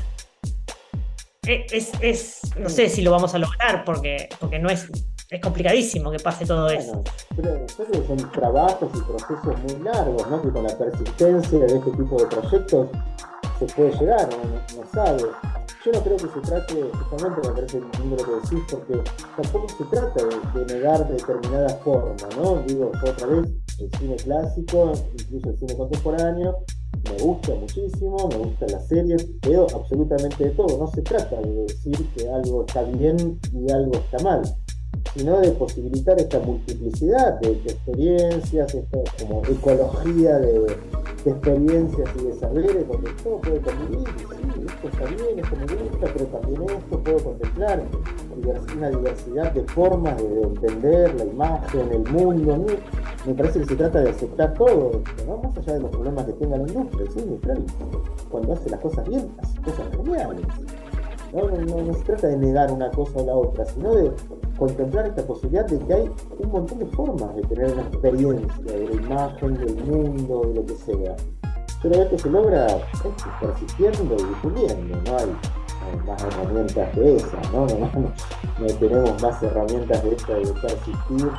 Es, es, no sé si lo vamos a lograr porque, porque no es, es complicadísimo que pase todo bueno, eso. Pero son trabajos y procesos muy largos, ¿no? Que con la persistencia de este tipo de proyectos se puede llegar, no, no sabe. Yo no creo que se trate, justamente me parece lindo lo que decís, porque tampoco se trata de, de negar determinada forma, ¿no? Digo, yo otra vez, el cine clásico, incluso el cine contemporáneo, me gusta muchísimo, me gustan las series, veo absolutamente de todo. No se trata de decir que algo está bien y algo está mal, sino de posibilitar esta multiplicidad de, de experiencias, esta como ecología de, de experiencias y de saberes, donde todo puede convivir, sí, esto está bien, esto me gusta, pero también esto puedo contemplar, una diversidad de formas de, de entender la imagen, el mundo. ¿No? Me parece que se trata de aceptar todo esto, ¿no? Más allá de los problemas que tenga la industria, el cine, claro, cuando hace las cosas bien, hace cosas geniales. No, no, no, no se trata de negar una cosa o la otra, sino de contemplar esta posibilidad de que hay un montón de formas de tener una experiencia de la imagen, del mundo, de lo que sea. Pero esto se logra esto, persistiendo y difundiendo, no hay, hay más herramientas que esas, ¿no? No, no, no, no tenemos más herramientas de esta de persistir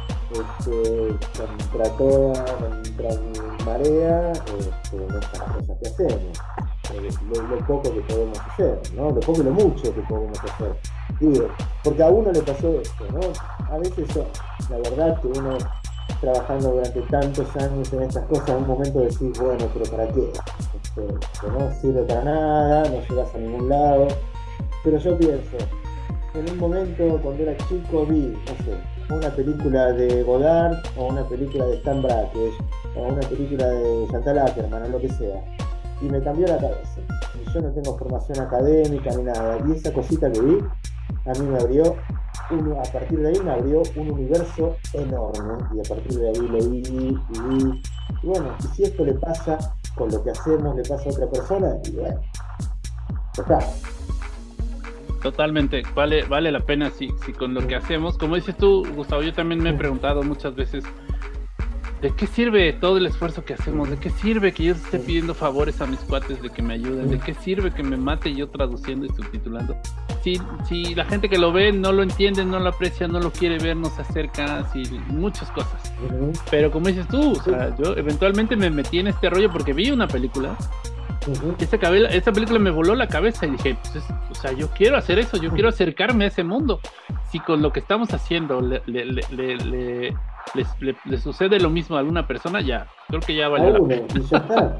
este, contra toda, contra mi marea, este, en estas cosas que hacemos. Lo, lo poco que podemos hacer, ¿no? Lo poco y lo mucho que podemos hacer. Digo, porque a uno le pasó esto, ¿no? A veces, la verdad que uno trabajando durante tantos años en estas cosas, en un momento decís, bueno, pero ¿para qué? Este, que no sirve para nada, no llegas a ningún lado. Pero yo pienso, en un momento cuando era chico vi, no sé, una película de Godard, o una película de Stan Brakhage, o una película de Chantal Akerman, o lo que sea. Y me cambió la cabeza. Y yo no tengo formación académica ni nada. Y esa cosita que vi, a mí me abrió un, a partir de ahí me abrió un universo enorme y a partir de ahí leí y vi, y bueno, y si esto le pasa con lo que hacemos, le pasa a otra persona, y bueno, ya está. Totalmente, vale, vale la pena si, si con lo que hacemos, como dices tú, Gustavo, yo también me he preguntado muchas veces, ¿de qué sirve todo el esfuerzo que hacemos? ¿De qué sirve que yo esté pidiendo favores a mis cuates de que me ayuden? ¿De qué sirve que me mate yo traduciendo y subtitulando? Si, si la gente que lo ve no lo entiende, no lo aprecia, no lo quiere ver, no se acerca, si, muchas cosas. Pero como dices tú, o sea, yo eventualmente me metí en este rollo porque vi una película. Uh-huh. Esta, cabela, esta película me voló la cabeza y dije, pues es, o sea, yo quiero hacer eso, yo quiero acercarme a ese mundo. Si con lo que estamos haciendo le, le, le, le, le, le, le, le sucede lo mismo a alguna persona, ya, creo que ya valió la pena.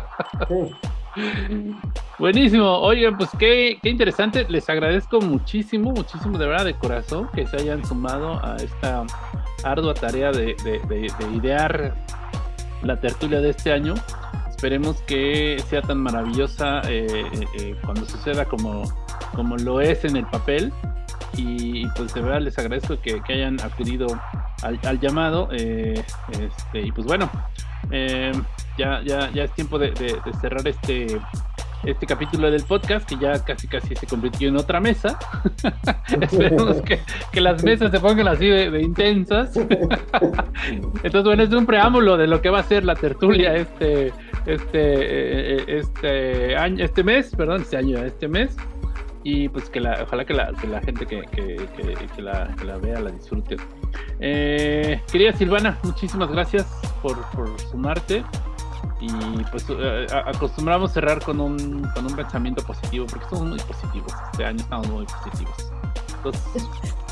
Sí. Buenísimo, oigan, pues qué, qué interesante, les agradezco muchísimo, muchísimo de verdad, de corazón, que se hayan sumado a esta ardua tarea de, de, de, de idear la tertulia de este año. Esperemos que sea tan maravillosa eh, eh, cuando suceda como, como lo es en el papel. Y pues de verdad les agradezco que, que hayan acudido al, al llamado. Eh, este, y pues bueno, eh, ya, ya, ya es tiempo de, de, de cerrar este, este capítulo del podcast, que ya casi casi se convirtió en otra mesa. Esperemos que, que las mesas se pongan así de, de intensas. Entonces, bueno, es un preámbulo de lo que va a ser la tertulia este, este, este año, este mes, perdón, este año, este mes. Y pues que la, ojalá que la, que la gente que, que, que, que, la, que la vea la disfrute. Eh, querida Silvana, muchísimas gracias por, por sumarte. Y pues eh, acostumbramos cerrar con un, con un pensamiento positivo, porque somos muy positivos. Este año estamos muy positivos. Entonces...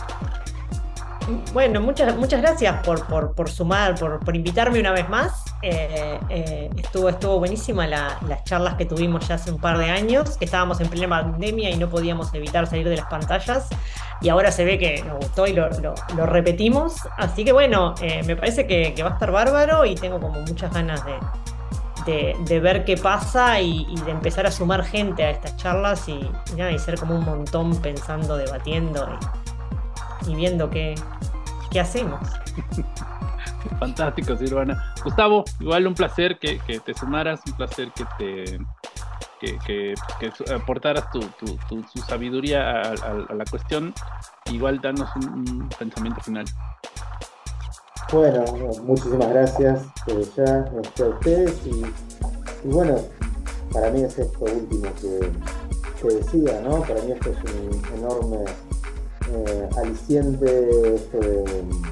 Bueno, muchas, muchas gracias por, por, por sumar, por, por invitarme una vez más. Eh, eh, estuvo, estuvo buenísima la, las charlas que tuvimos ya hace un par de años, que estábamos en plena pandemia y no podíamos evitar salir de las pantallas. Y ahora se ve que nos gustó y lo, lo, lo repetimos. Así que bueno, eh, me parece que, que va a estar bárbaro y tengo como muchas ganas de, de, de ver qué pasa y, y de empezar a sumar gente a estas charlas y, y, nada, y ser como un montón pensando, debatiendo y, y viendo qué, qué hacemos. Fantástico, Silvana. Gustavo, igual un placer que, que te sumaras, un placer que te que, que, que aportaras tu, tu, tu, tu sabiduría a, a, a la cuestión. Igual danos un, un pensamiento final. Bueno, muchísimas gracias eh, ya a ustedes y, y bueno, para mí es esto último que, que decía, ¿no? Para mí esto es un enorme eh, aliciente esto de,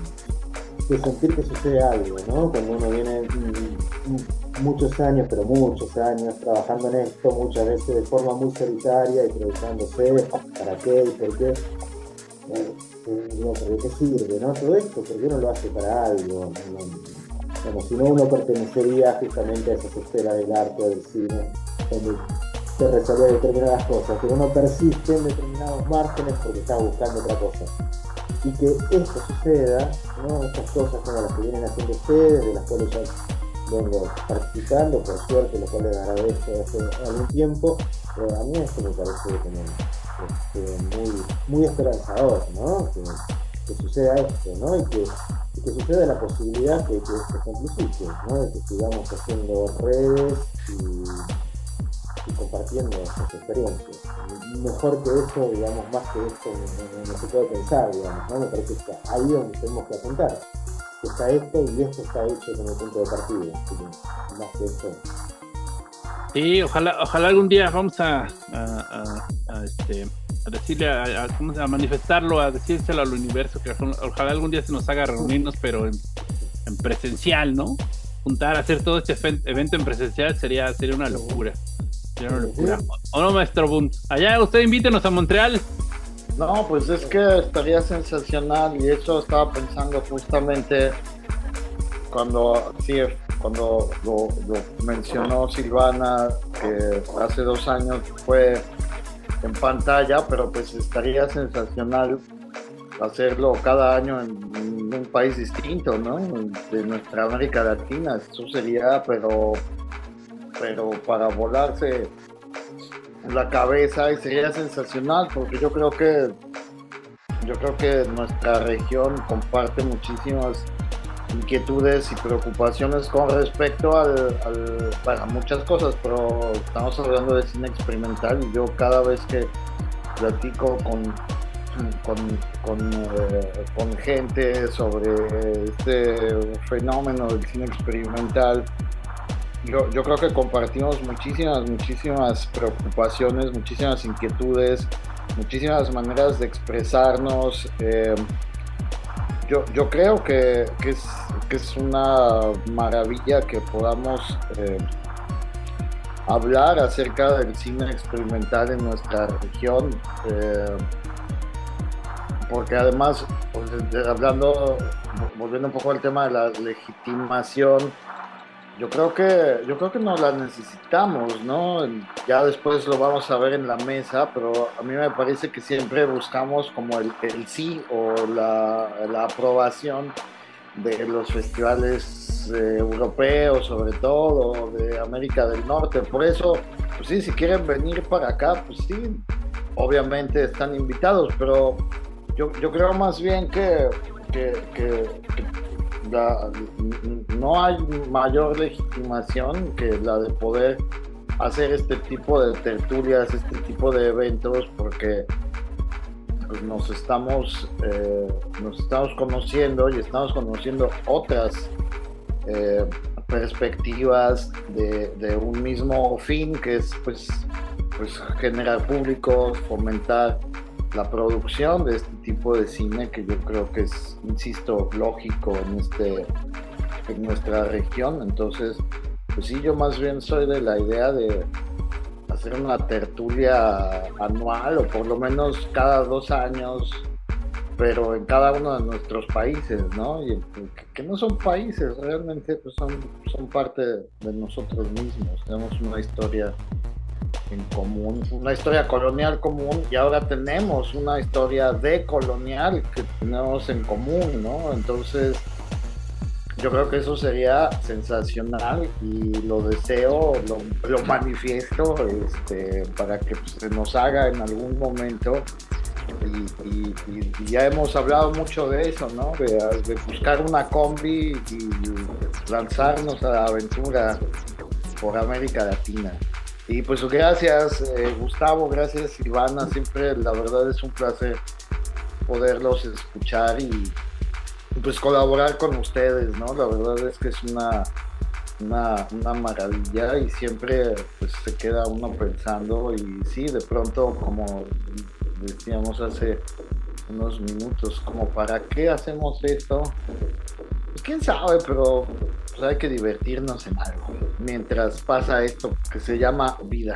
de sentir que sucede algo, ¿no? Cuando uno viene mm, muchos años, pero muchos años trabajando en esto, muchas veces de forma muy solitaria y preguntándose para qué y por qué. Eh, eh, no, ¿pero qué sirve, no? Todo esto, porque uno lo hace para algo, no, como si no uno pertenecería justamente a esa esfera del arte o del cine, donde se resolver determinadas cosas, pero uno persiste en determinados márgenes porque está buscando otra cosa. Y que esto suceda, ¿no? Estas cosas como las que vienen haciendo ustedes, de las cuales ya vengo participando, por suerte, lo cual les agradezco hace algún tiempo, eh, a mí esto me parece como este, muy, muy esperanzador, ¿no? Que, que suceda esto, ¿no? Y que, y que suceda la posibilidad de que esto se amplifique, ¿no? De que sigamos haciendo redes y, y compartiendo estas experiencias. Mejor que eso, digamos, más que esto no, no, no se puede pensar, digamos, ¿no? Me parece que es ahí donde tenemos que apuntar. Que está esto y esto está hecho como punto de partida, así que más que eso. Sí, ojalá, ojalá algún día vamos a, a, a, a, este, a decirle, a, a, a manifestarlo, a decírselo al universo, que ojalá algún día se nos haga reunirnos, pero en, en presencial, ¿no? Juntar, hacer todo este evento en presencial sería, sería una locura. Sería una locura. ¿O no, maestro Bunt? Allá usted invítenos a Montreal. No, pues es que estaría sensacional y eso estaba pensando justamente cuando, sí, cuando lo, lo mencionó Silvana, que hace dos años fue en pantalla, pero pues estaría sensacional hacerlo cada año en, en un país distinto, ¿no? De nuestra América Latina. Eso sería, pero, pero para volarse la cabeza y sería sensacional, porque yo creo que yo creo que nuestra región comparte muchísimas inquietudes y preocupaciones con respecto al, al para muchas cosas, pero estamos hablando de cine experimental y yo cada vez que platico con con, con, eh, con gente sobre este fenómeno del cine experimental, yo, yo creo que compartimos muchísimas, muchísimas preocupaciones, muchísimas inquietudes, muchísimas maneras de expresarnos. eh, Yo, yo creo que, que, es, que es una maravilla que podamos eh, hablar acerca del cine experimental en nuestra región, eh, porque además, pues, hablando, volviendo un poco al tema de la legitimación, yo creo que yo creo que no la necesitamos, ¿no? Ya después lo vamos a ver en la mesa, pero a mí me parece que siempre buscamos como el, el sí o la, la aprobación de los festivales eh, europeos, sobre todo, de América del Norte. Por eso, pues sí, si quieren venir para acá, pues sí, obviamente están invitados, pero yo, yo creo más bien que, que, que, que La, no hay mayor legitimación que la de poder hacer este tipo de tertulias, este tipo de eventos, porque pues, nos estamos eh, nos estamos conociendo y estamos conociendo otras eh, perspectivas de, de un mismo fin, que es pues, pues generar público, fomentar la producción de este tipo de cine, que yo creo que es, insisto, lógico en este en nuestra región. Entonces, pues sí, yo más bien soy de la idea de hacer una tertulia anual, o por lo menos cada dos años, pero en cada uno de nuestros países, ¿no? Y que, que no son países, realmente pues son, son parte de nosotros mismos, tenemos una historia en común, una historia colonial común, y ahora tenemos una historia decolonial que tenemos en común, ¿no? Entonces yo creo que eso sería sensacional y lo deseo, lo, lo manifiesto este, para que pues, se nos haga en algún momento. Y, y, y, y ya hemos hablado mucho de eso, ¿no? De, de buscar una combi y lanzarnos a la aventura por América Latina. Y pues gracias eh, Gustavo, gracias Silvana, siempre la verdad es un placer poderlos escuchar y pues colaborar con ustedes, ¿no? La verdad es que es una, una, una maravilla y siempre pues se queda uno pensando, y sí, de pronto, como decíamos hace unos minutos, como ¿para qué hacemos esto? Pues quién sabe, pero pues hay que divertirnos en algo mientras pasa esto que se llama vida.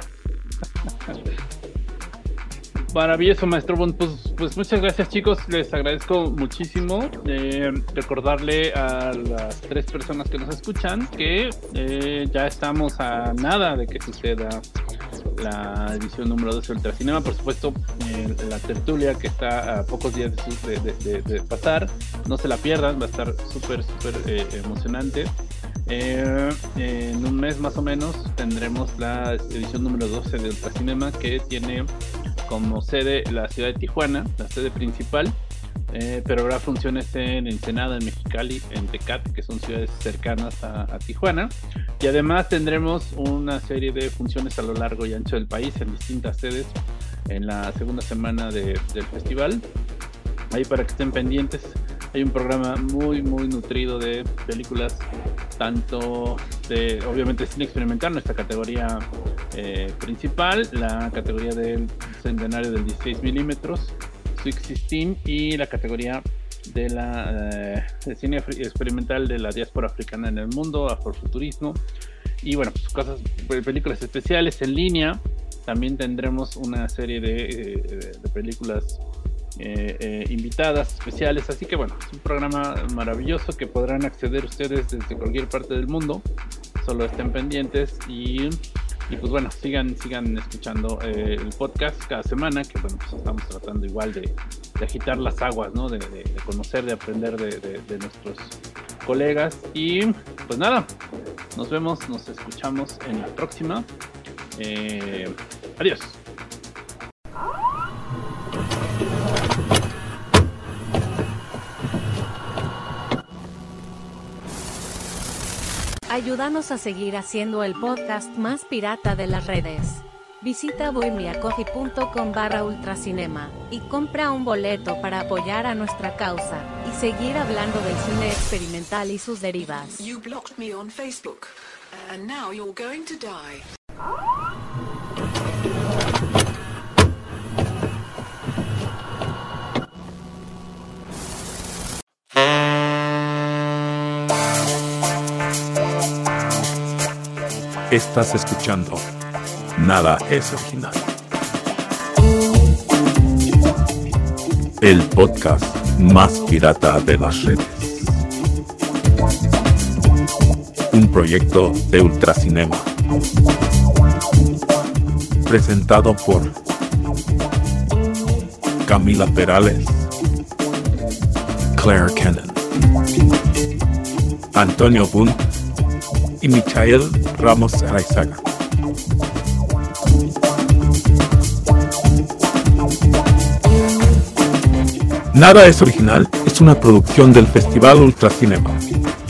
Maravilloso, maestro Bond. Pues, pues muchas gracias, chicos, les agradezco muchísimo. Eh, recordarle a las tres personas que nos escuchan que eh, ya estamos a nada de que suceda la edición número doce de Ultracinema. Por supuesto, eh, la tertulia que está a pocos días de, de, de, de pasar, no se la pierdan, va a estar súper, súper eh, emocionante. Eh, eh, en un mes más o menos tendremos la edición número doce de Ultracinema, que tiene como sede la ciudad de Tijuana, la sede principal, eh, pero habrá funciones en Ensenada, en Mexicali, en Tecate, que son ciudades cercanas a, a Tijuana, y además tendremos una serie de funciones a lo largo y ancho del país en distintas sedes en la segunda semana de, del festival. Ahí para que estén pendientes, hay un programa muy muy nutrido de películas, tanto de, obviamente, cine experimental, nuestra categoría eh, principal, la categoría del centenario del dieciséis milímetros, Sweet dieciséis, y la categoría de la eh, de cine experimental de la diáspora africana en el mundo, afrofuturismo, y bueno, pues cosas, películas especiales en línea. También tendremos una serie de, de, de películas Eh, eh, invitadas especiales, así que bueno, es un programa maravilloso que podrán acceder ustedes desde cualquier parte del mundo. Solo estén pendientes y, y pues bueno, sigan sigan escuchando eh, el podcast cada semana, que bueno, pues estamos tratando igual de, de agitar las aguas, ¿no? De, de, de conocer, de aprender de, de, de nuestros colegas. Y pues nada, nos vemos, nos escuchamos en la próxima. Eh, adiós. Ayúdanos a seguir haciendo el podcast más pirata de las redes. Visita buymeacoffee.com barra ultracinema y compra un boleto para apoyar a nuestra causa y seguir hablando del cine experimental y sus derivas. You blocked me on Facebook, and now you're going to die. Estás escuchando Nada es Original, el podcast más pirata de las redes. Un proyecto de Ultracinema, presentado por Camila Perales, Claire Cannon, Antonio Bunt y Michael Ramos Araizaga. Nada es Original es una producción del Festival Ultracinema.